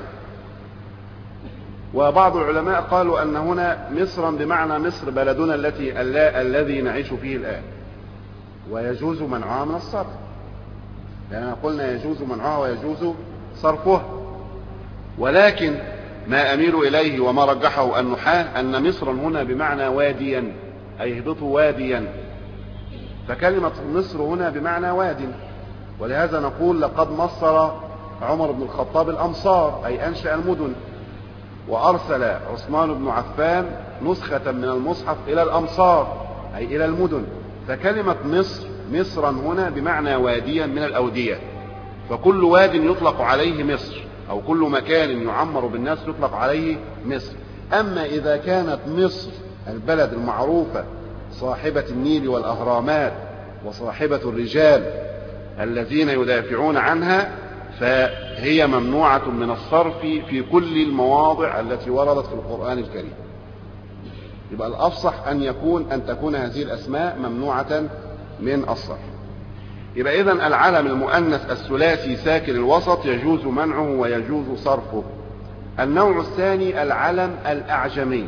وبعض العلماء قالوا أن هنا مصرا بمعنى مصر بلدنا التي الذي نعيش فيه الآن، ويجوز منعها من الصرف، لأننا قلنا يجوز منعها ويجوز صرفها. ولكن ما أميل إليه وما رجحه النحاة أن مصرا هنا بمعنى واديا، أي اهبطوا واديا، فكلمة مصر هنا بمعنى واد. ولهذا نقول لقد مصر عمر بن الخطاب الأمصار، أي أنشأ المدن، وأرسل عثمان بن عفان نسخة من المصحف إلى الأمصار أي إلى المدن. فكلمة مصر مصرا هنا بمعنى واديا من الأودية، فكل واد يطلق عليه مصر، أو كل مكان يعمر بالناس يطلق عليه مصر. أما إذا كانت مصر البلد المعروفة صاحبة النيل والأهرامات وصاحبة الرجال الذين يدافعون عنها، فهي ممنوعة من الصرف في كل المواضع التي وردت في القرآن الكريم. يبقى الأفصح أن يكون أن تكون هذه الأسماء ممنوعة من الصرف. يبقى إذن العلم المؤنث الثلاثي ساكن الوسط يجوز منعه ويجوز صرفه. النوع الثاني العلم الأعجمي.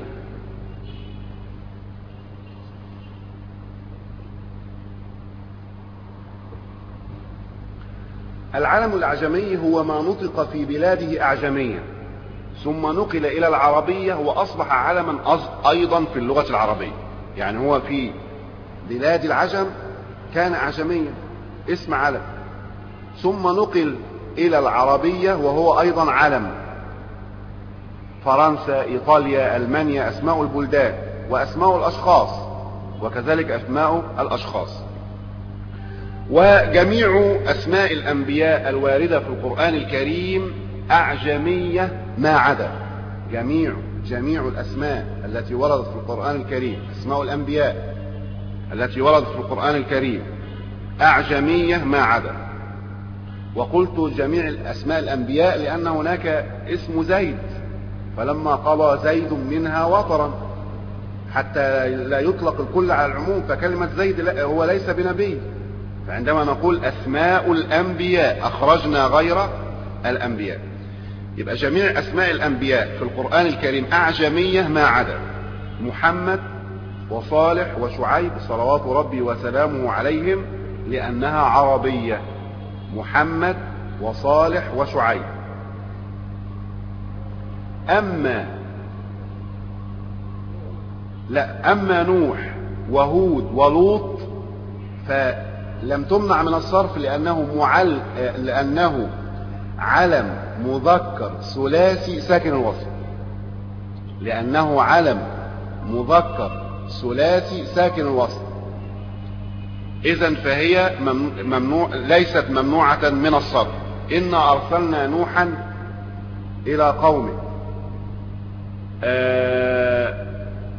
العلم الأعجمي هو ما نطق في بلاده أعجميا ثم نقل إلى العربية وأصبح علما أيضا في اللغة العربية. يعني هو في بلاد العجم كان أعجميا اسم علم، ثم نقل إلى العربية وهو أيضا علم. فرنسا، إيطاليا، ألمانيا أسماء البلدان وأسماء الأشخاص، وكذلك أسماء الأشخاص. وجميع أسماء الأنبياء الواردة في القرآن الكريم أعجمية ما عدا جميع جميع الأسماء التي وردت في القرآن الكريم، أسماء الأنبياء التي وردت في القرآن الكريم أعجمية ما عدا. وقلت جميع الأسماء الأنبياء لأن هناك اسم زيد، فلما قضى زيد منها وطرا حتى لا يطلق الكل على العموم، فكلمة زيد هو ليس بنبي. فعندما نقول أسماء الأنبياء أخرجنا غير الأنبياء، يبقى جميع أسماء الأنبياء في القرآن الكريم أعجمية ما عدا محمد وصالح وشعيب صلوات ربي وسلامه عليهم لأنها عربية. محمد وصالح وشعيب. أما لا أما نوح وهود ولوط فلم تمنع من الصرف لأنه معل لأنه علم مذكر ثلاثي ساكن الوصل، لأنه علم مذكر ثلاثي ساكن الوصل، إذن فهي ممنوع ليست ممنوعة من الصرف. إنا أرسلنا نوحا إلى قومه آه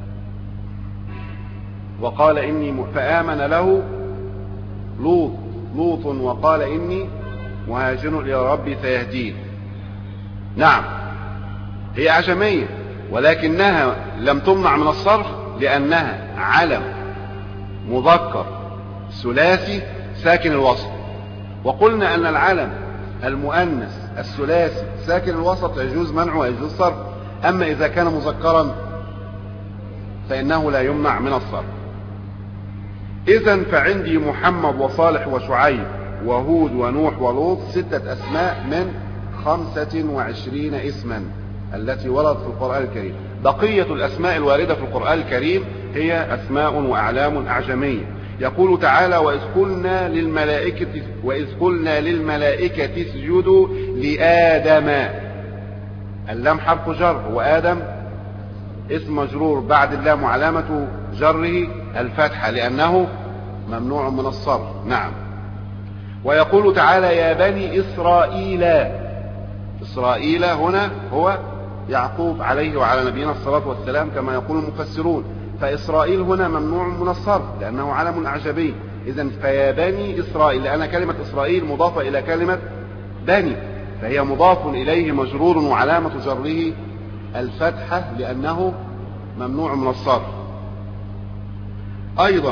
وقال إني فآمن له لوط لوط وقال إني مهاجر إلى ربي سيهدين. نعم هي أعجمية ولكنها لم تمنع من الصرف لأنها علم مذكر ثلاثي ساكن الوسط. وقلنا أن العلم المؤنث الثلاثي ساكن الوسط يجوز منعه ويجوز صرف، أما إذا كان مذكرا فإنه لا يمنع من الصرف. إذن فعندي محمد وصالح وشعيب وهود ونوح ولوط ستة أسماء من خمسة وعشرين اسما التي وردت في القرآن الكريم. بقية الأسماء الواردة في القرآن الكريم هي أسماء وأعلام أعجمية. يقول تعالى وإذ قلنا للملائكة وإذ قلنا للملائكة اسجدوا لآدم. اللام حرف جر وآدم اسم مجرور بعد اللام علامة جره الفتحة لأنه ممنوع من الصرف. نعم. ويقول تعالى يا بني إسرائيل. إسرائيل هنا هو يعقوب عليه وعلى نبينا الصلاة والسلام كما يقول المفسرون، فإسرائيل هنا ممنوع من الصرف لأنه علم أعجمي. إذن فيا بني إسرائيل، لأن كلمة إسرائيل مضافة إلى كلمة بني، فهي مضاف إليه مجرور وعلامة جره الفتحة لأنه ممنوع من الصرف. أيضا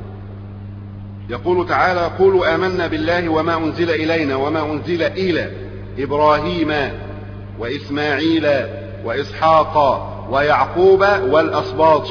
يقول تعالى قولوا آمنا بالله وما أنزل إلينا وما أنزل إلى إبراهيم وإسماعيل وإسحاق ويعقوب والأسباط.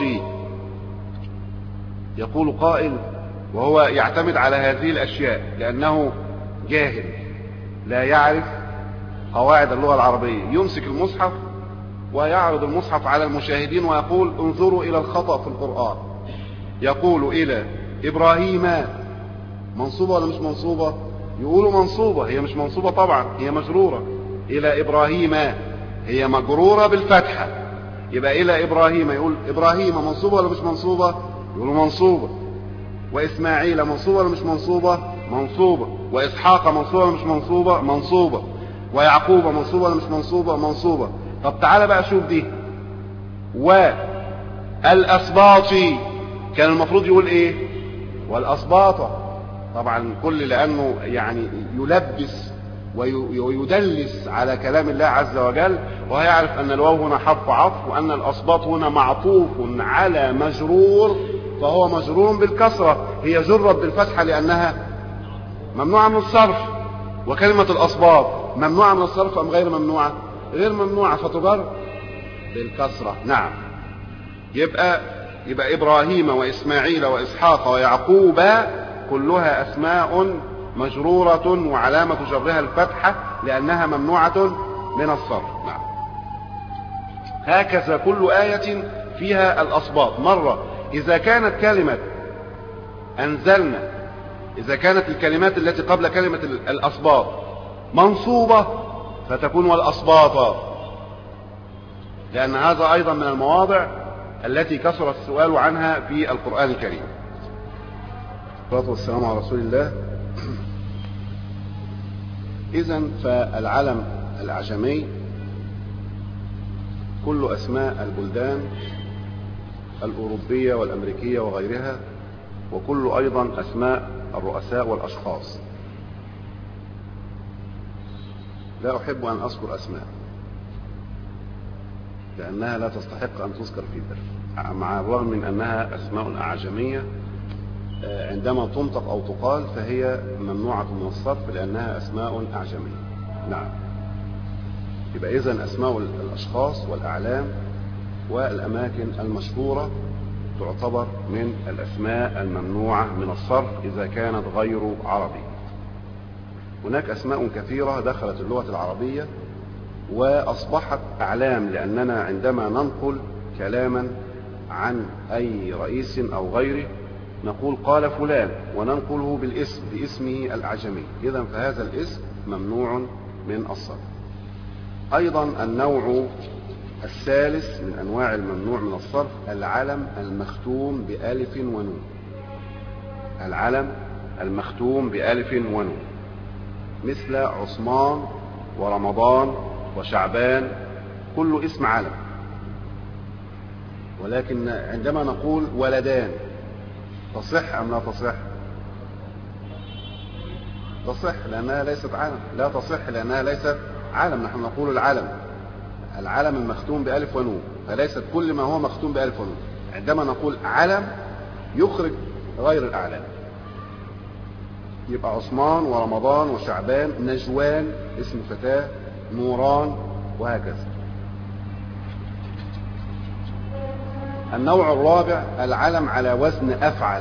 يقول قائل وهو يعتمد على هذه الأشياء لأنه جاهل لا يعرف قواعد اللغة العربية، يمسك المصحف ويعرض المصحف على المشاهدين ويقول انظروا إلى الخطأ في القرآن. يقول إلى إبراهيم منصوبة ولا مش منصوبة؟ يقولوا منصوبة، هي مش منصوبة طبعا، هي مجرورة. إلى إبراهيم هي مجرورة بالفتحة، يبقى إلى إبراهيم يقول إبراهيم منصوبة ولا مش منصوبة؟ يقولوا منصوبة. وإسماعيل منصوبة ولا مش منصوبة؟ منصوبة. وإسحاق منصوبة ولا مش منصوبة؟ منصوبة. ويعقوب منصوبة ولا مش منصوبة؟ منصوبة. طب تعالى بقى شوف دي. والأسباط كان المفروض يقول إيه؟ والأسباط. طبعا كل لأنه يعني يلبس ويدلس على كلام الله عز وجل، ويعرف أن الواو هنا حرف عطف وأن الأسباط هنا معطوف على مجرور، فهو مجرور بالكسرة، هي جرت بالفتحة لأنها ممنوعة من الصرف. وكلمة الأسباط ممنوعة من الصرف أم غير ممنوعة؟ غير ممنوعة، فتجر بالكسرة. نعم. يبقى يبقى إبراهيم وإسماعيل وإسحاق ويعقوب كلها أسماء مجرورة وعلامة جرها الفتحة لأنها ممنوعة من الصرف. نعم. هكذا كل آية فيها الأسباط. مرة إذا كانت كلمة أنزلنا، إذا كانت الكلمات التي قبل كلمة الأسباط منصوبة فتكون والأسباط، لأن هذا أيضا من المواضع التي كثر السؤال عنها في القرآن الكريم. والصلاة والسلام على رسول الله إذن فالعلم الأعجمي كل أسماء البلدان الأوروبية والأمريكية وغيرها، وكل أيضا أسماء الرؤساء والأشخاص. لا أحب أن أذكر أسماء لأنها لا تستحق أن تذكر في الدرس، مع الرغم من أنها أسماء أعجمية عندما تنطق أو تقال فهي ممنوعة من الصرف لأنها أسماء أعجمية. نعم. يبقى إذن أسماء الأشخاص والأعلام والأماكن المشهورة تعتبر من الأسماء الممنوعة من الصرف إذا كانت غير عربية. هناك أسماء كثيرة دخلت اللغة العربية وأصبحت أعلام، لأننا عندما ننقل كلاما عن أي رئيس أو غيره نقول قال فلان وننقله بالاسم باسمه الأعجمي، إذن فهذا الاسم ممنوع من الصرف. أيضا النوع الثالث من أنواع الممنوع من الصرف العلم المختوم بألف ونون. العلم المختوم بألف ونون مثل عثمان ورمضان وشعبان، كل اسم علم. ولكن عندما نقول ولدان تصح أم لا تصح؟ تصح لأنها ليست علم. لا تصح لأنها ليست علم. نحن نقول العلم العلم المختوم بألف ونون، فليست كل ما هو مختوم بألف ونون. عندما نقول علم يخرج غير الأعلام، يبقى عثمان ورمضان وشعبان، نجوان اسم فتاة، نوران، وهكذا. النوع الرابع العلم على وزن أفعل.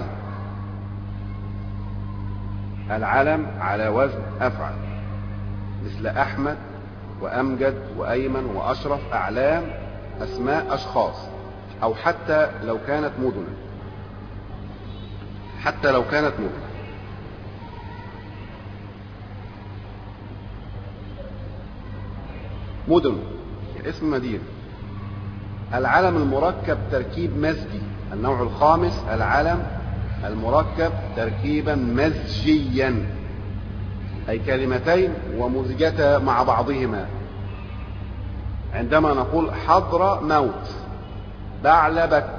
العلم على وزن أفعل مثل أحمد وأمجد وأيمن وأشرف، أعلام أسماء أشخاص، أو حتى لو كانت مدنا، حتى لو كانت مدنا. مدن اسم مدينة. العلم المركب تركيب مزجي. النوع الخامس العلم المركب تركيبا مزجيا، أي كلمتين ومزجتا مع بعضهما. عندما نقول حضر موت، بعلبك،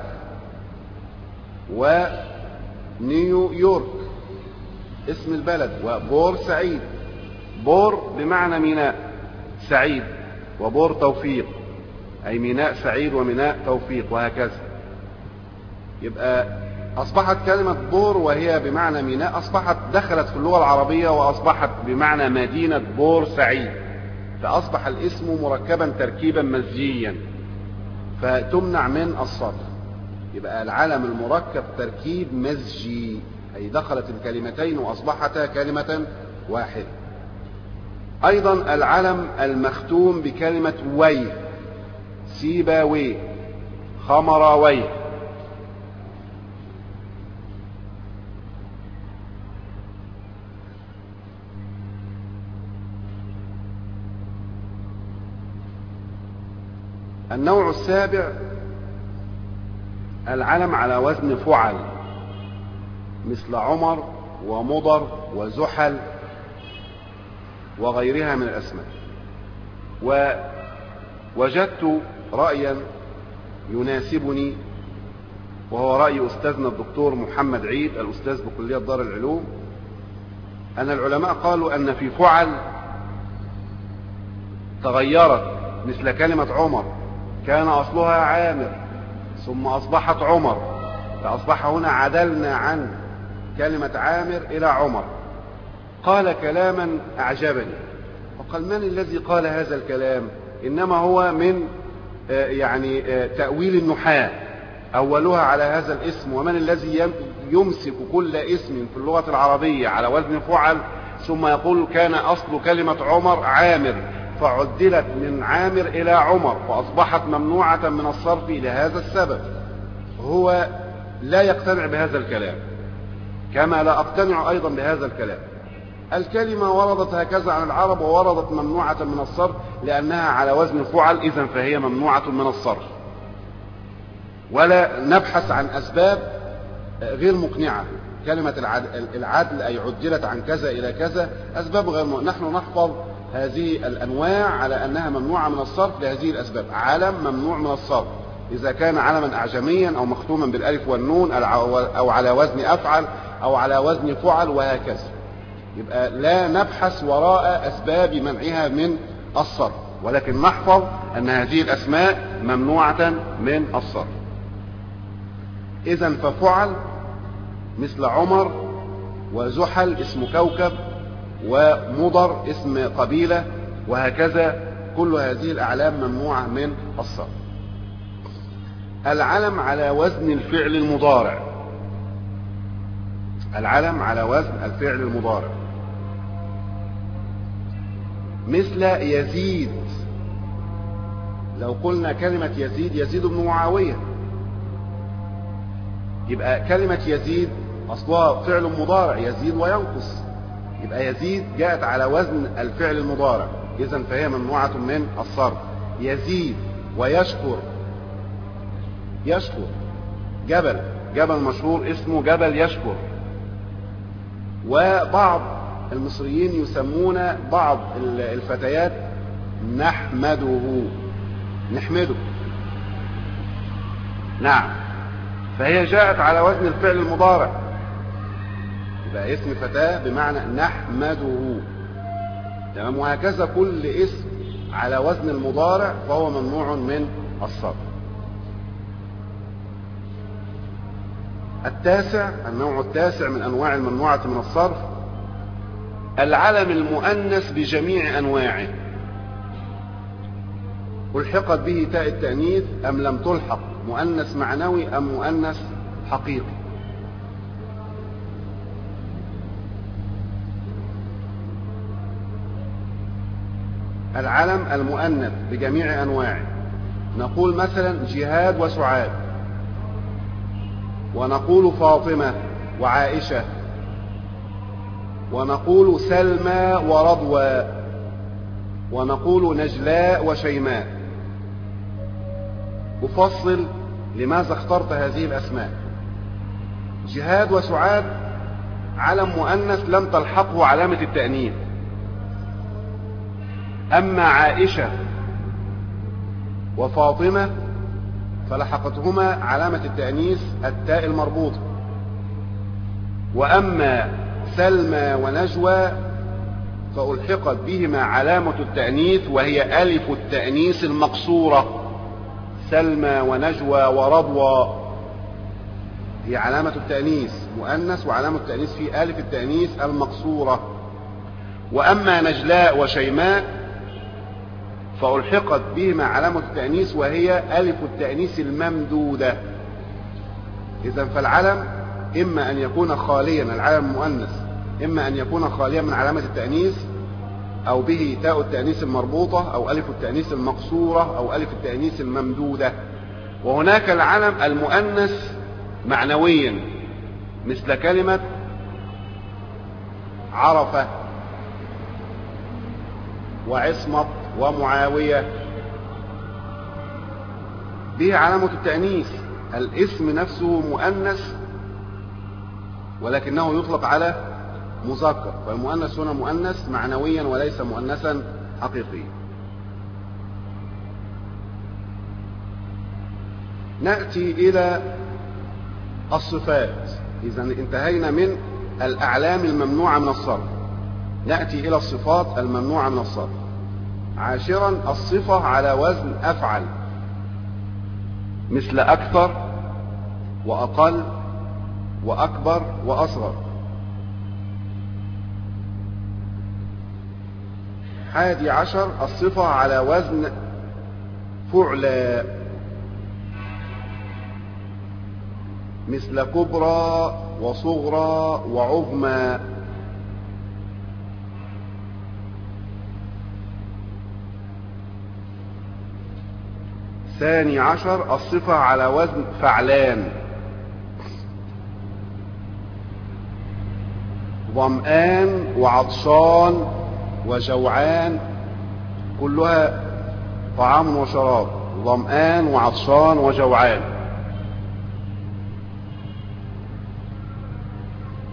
ونيويورك اسم البلد، وبور سعيد. بور بمعنى ميناء سعيد، وبور توفيق أي ميناء سعيد وميناء توفيق، وهكذا. يبقى أصبحت كلمة بور وهي بمعنى ميناء أصبحت دخلت في اللغة العربية وأصبحت بمعنى مدينة بور سعيد، فأصبح الاسم مركبا تركيبا مزجيا فتمنع من الصرف. يبقى العلم المركب تركيب مزجي، أي دخلت الكلمتين وأصبحتا كلمة واحدة. أيضا العلم المختوم بكلمة وي، سيباوي، خمراوي. النوع السابع العلم على وزن فعل مثل عمر ومضر وزحل وغيرها من الأسماء. ووجدت رأيا يناسبني، وهو رأي أستاذنا الدكتور محمد عيد الأستاذ بكلية دار العلوم، أن العلماء قالوا أن في فعل تغيرت مثل كلمة عمر، كان أصلها عامر ثم أصبحت عمر، فأصبح هنا عدلنا عن كلمة عامر إلى عمر. قال كلاما أعجبني، وقال من الذي قال هذا الكلام؟ إنما هو من يعني تأويل النحاة، أولها على هذا الاسم. ومن الذي يمسك كل اسم في اللغة العربية على وزن فعل ثم يقول كان أصل كلمة عمر عامر فعدلت من عامر إلى عمر فأصبحت ممنوعة من الصرف لهذا السبب؟ هو لا يقتنع بهذا الكلام، كما لا أقتنع أيضا بهذا الكلام. الكلمة وردت هكذا عن العرب ووردت ممنوعة من الصرف لأنها على وزن فعل، إذن فهي ممنوعة من الصرف، ولا نبحث عن أسباب غير مقنعة كلمة العدل أي عدلت عن كذا إلى كذا، أسباب غير م... نحن نحفظ هذه الأنواع على أنها ممنوعة من الصرف لهذه الأسباب. علم ممنوع من الصرف إذا كان علما أعجميا أو مختوما بالألف والنون أو على وزن أفعل أو على وزن فعل وهكذا. يبقى لا نبحث وراء أسباب منعها من الصرف، ولكن نحفظ أن هذه الأسماء ممنوعة من الصرف. إذن ففعل مثل عمر وزحل اسم كوكب ومضر اسم قبيلة وهكذا، كل هذه الأعلام ممنوعة من الصرف. العلم على وزن الفعل المضارع، العلم على وزن الفعل المضارع مثل يزيد. لو قلنا كلمة يزيد، يزيد بن معاوية، يبقى كلمة يزيد أصلها فعل مضارع يزيد وينقص، يبقى يزيد جاءت على وزن الفعل المضارع، إذن فهي ممنوعة من الصرف. يزيد ويشكر، يشكر جبل، جبل مشهور اسمه جبل يشكر. وبعض المصريين يسمون بعض الفتيات نحمده، نحمده، نعم، فهي جاءت على وزن الفعل المضارع، يبقى اسم فتاة بمعنى نحمده، تمام. وهكذا كل اسم على وزن المضارع فهو ممنوع من الصرف. التاسع، النوع التاسع من أنواع الممنوعة من الصرف، العلم المؤنث بجميع أنواعه، ألحقت به تاء التأنيث أم لم تلحق، مؤنث معنوي أم مؤنث حقيقي. العلم المؤنث بجميع أنواعه، نقول مثلا جهاد وسعاد، ونقول فاطمة وعائشة، ونقول سلمى ورضوى، ونقول نجلاء وشيماء. أفصل لماذا اخترت هذه الأسماء. جهاد وسعاد علم مؤنث لم تلحقه علامة التأنيث، أما عائشة وفاطمة فلحقتهما علامة التأنيث التاء المربوطة، وأما سلمى ونجوى فألحقت بهما علامة التأنيث وهي ألف التأنيث المقصورة. سلمى ونجوى ورضوى هي علامة التأنيث مؤنث، وعلامة التأنيث في ألف التأنيث المقصورة. وأما نجلاء وشيماء فألحقت بهما علامة التأنيث وهي ألف التأنيث الممدودة. إذن فالعلم إما أن يكون خاليا، العلم المؤنث إما أن يكون خاليا من علامة التأنيث أو به تاء التأنيث المربوطة أو ألف التأنيث المقصورة أو ألف التأنيث الممدودة. وهناك العلم المؤنث معنويا مثل كلمة عرفة وعصمت ومعاوية، به علامة التأنيث، الاسم نفسه مؤنث ولكنه يطلق على مذكر، فالمؤنث هنا مؤنث معنويا وليس مؤنثا حقيقيا. نأتي إلى الصفات. إذا انتهينا من الأعلام الممنوعة من الصرف، نأتي إلى الصفات الممنوعة من الصرف. عاشرا، الصفة على وزن أفعل مثل أكثر وأقل وأكبر وأصغر. حادي عشر، الصفة على وزن فعلى مثل كبرى وصغرى وعظمى. ثاني عشر، الصفة على وزن فعلان ظمآن وعطشان وجوعان، كلها طعام وشراب، ظمآن وعطشان وجوعان.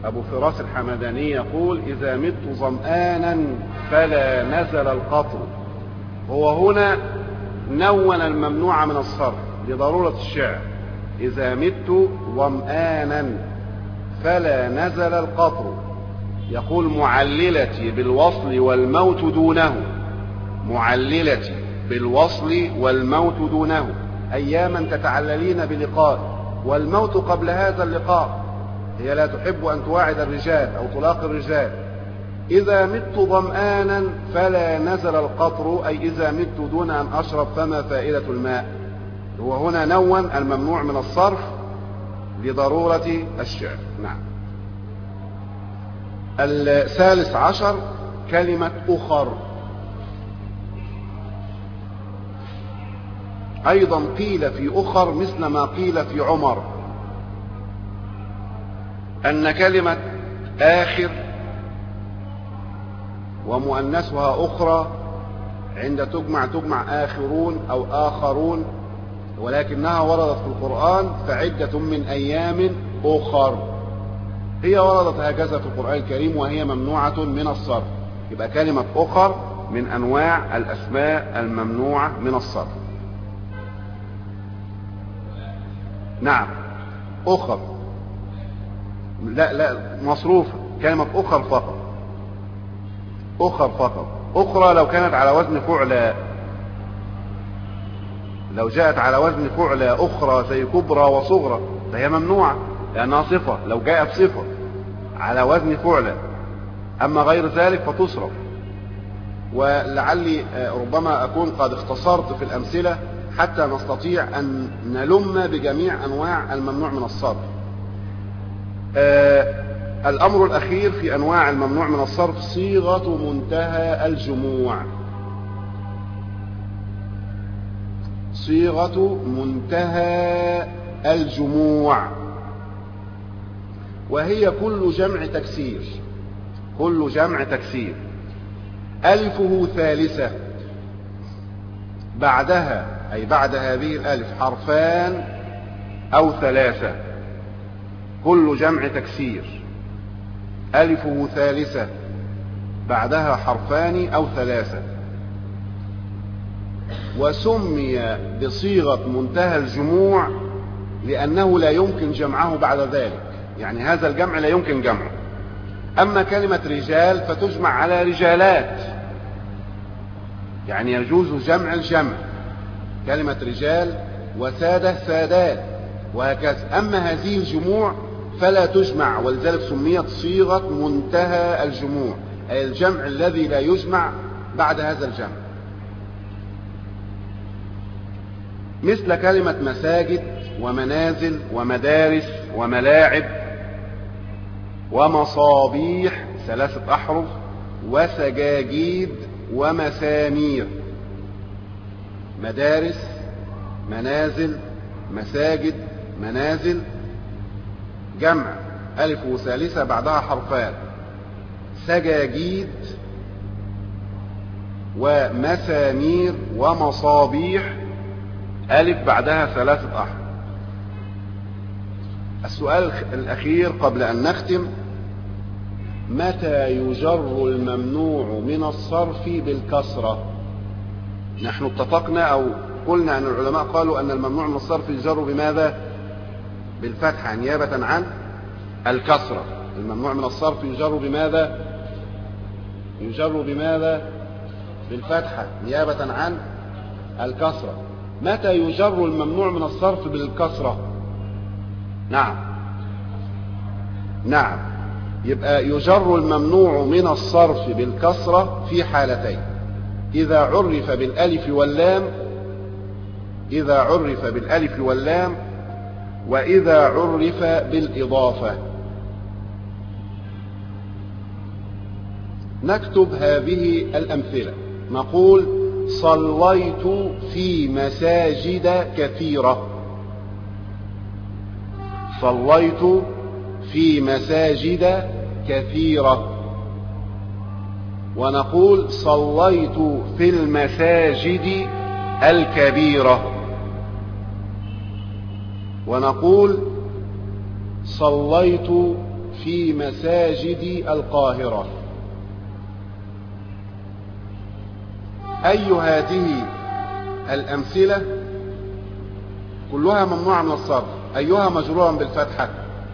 أبو فراس الحمداني يقول: إذا مت ظمآنا فلا نزل القطر. هو هنا نون الممنوع من الصرف لضرورة الشعر: إذا مت ظمآنا فلا نزل القطر. يقول: معللتي بالوصل والموت دونه، معللتي بالوصل والموت دونه، أياما تتعللين بلقاء والموت قبل هذا اللقاء. هي لا تحب أن تواعد الرجال أو تلاقي الرجال. إذا مت ظمآنا فلا نزل القطر، أي إذا مت دون أن أشرب فما فائدة الماء. هو هنا نون الممنوع من الصرف لضرورة الشعر. نعم. الثالث عشر كلمة أخر. أيضا قيل في أخر مثل ما قيل في عمر، أن كلمة آخر ومؤنثها أخرى عند تجمع تجمع آخرون أو آخرون، ولكنها وردت في القرآن فعدة من أيام أخر. هي وردت هكذا في القرآن الكريم وهي ممنوعة من الصرف. يبقى كلمة أخر من أنواع الأسماء الممنوعة من الصرف. نعم. أخر، لا لا مصروفة، كلمة أخر فقط، أخر فقط. أخرى لو كانت على وزن فعلى، لو جاءت على وزن فعلى أخرى زي كبرى وصغرى فهي ممنوعة لأنها صفة، لو جاءت صفة على وزن فعلى. أما غير ذلك فتصرف. ولعلي ربما أكون قد اختصرت في الأمثلة حتى نستطيع أن نلم بجميع أنواع الممنوع من الصرف. آه الأمر الأخير في أنواع الممنوع من الصرف صيغة منتهى الجموع. صيغة منتهى الجموع، وهي كل جمع تكسير، كل جمع تكسير ألفه ثالثة، بعدها أي بعد هذه الألف حرفان أو ثلاثة. كل جمع تكسير ألفه ثالثة بعدها حرفان أو ثلاثة. وسمي بصيغة منتهى الجموع لأنه لا يمكن جمعه بعد ذلك، يعني هذا الجمع لا يمكن جمعه. أما كلمة رجال فتجمع على رجالات، يعني يجوز جمع الجمع، كلمة رجال وسادة سادات وهكذا. أما هذه الجموع فلا تجمع، ولذلك سميت صيغة منتهى الجموع، أي الجمع الذي لا يجمع بعد هذا الجمع. مثل كلمة مساجد ومنازل ومدارس وملاعب ومصابيح ثلاثة أحرف وسجاجيد ومسامير. مدارس، منازل، مساجد، منازل، جمع ألف وثالثة بعدها حرفان. سجاجيد ومسامير ومصابيح ألف بعدها ثلاثة أحرف. السؤال الأخير قبل أن نختم: متى يجر الممنوع من الصرف بالكسرة؟ نحن اتفقنا أو قلنا أن العلماء قالوا أن الممنوع من الصرف يجر بماذا؟ بالفتحة نيابة عن الكسرة. الممنوع من الصرف يجر بماذا؟ يجر بماذا؟ بالفتحة نيابة عن الكسرة. متى يجر الممنوع من الصرف بالكسرة؟ نعم نعم يبقى يجر الممنوع من الصرف بالكسرة في حالتين: إذا عرف بالألف واللام، إذا عرف بالألف واللام، وإذا عرف بالإضافة. نكتب هذه الأمثلة. نقول: صليت في مساجد كثيرة. صليت في مساجد كثيرة. ونقول: صليت في المساجد الكبيرة. ونقول: صليت في مساجد القاهرة. أي هذه الأمثلة كلها ممنوعة من الصرف؟ أيها مجرورا بالفتحة؟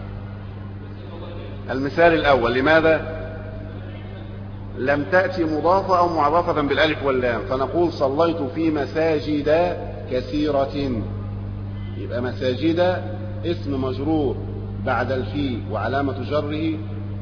المثال الأول. لماذا؟ لم تأتي مضافة أو معرفة بالألف واللام، فنقول صليت في مساجد كثيرة. يبقى مساجد اسم مجرور بعد الفي وعلامة جره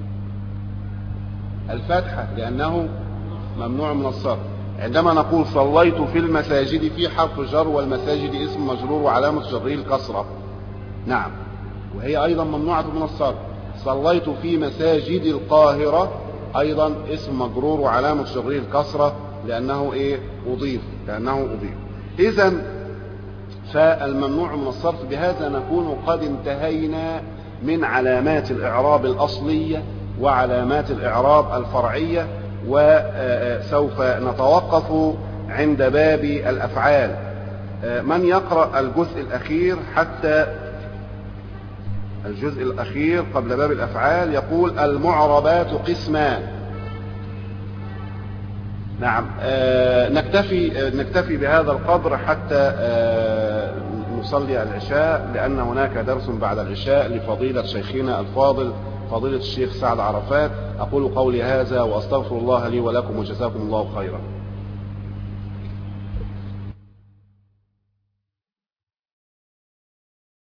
الفتحة لأنه ممنوع من الصرف. عندما نقول صليت في المساجد في حرف جر، والمساجد اسم مجرور وعلامة جره الكسرة. نعم، وهي أيضا ممنوعة من الصرف. صليت في مساجد القاهرة أيضا اسم مجرور وعلامة جره الكسرة لأنه إيه؟ أضيف، لأنه أضيف. إذن فالممنوع من الصرف. بهذا نكون قد انتهينا من علامات الإعراب الأصلية وعلامات الإعراب الفرعية، وسوف نتوقف عند باب الأفعال. من يقرأ الجزء الأخير حتى الجزء الأخير قبل باب الأفعال؟ يقول المعربات قسمان. نعم، نكتفي نكتفي بهذا القدر حتى نصلي العشاء، لأن هناك درس بعد العشاء لفضيلة شيخنا الفاضل فضيلة الشيخ سعد عرفات. أقول قولي هذا وأستغفر الله لي ولكم وجزاكم الله خيرا.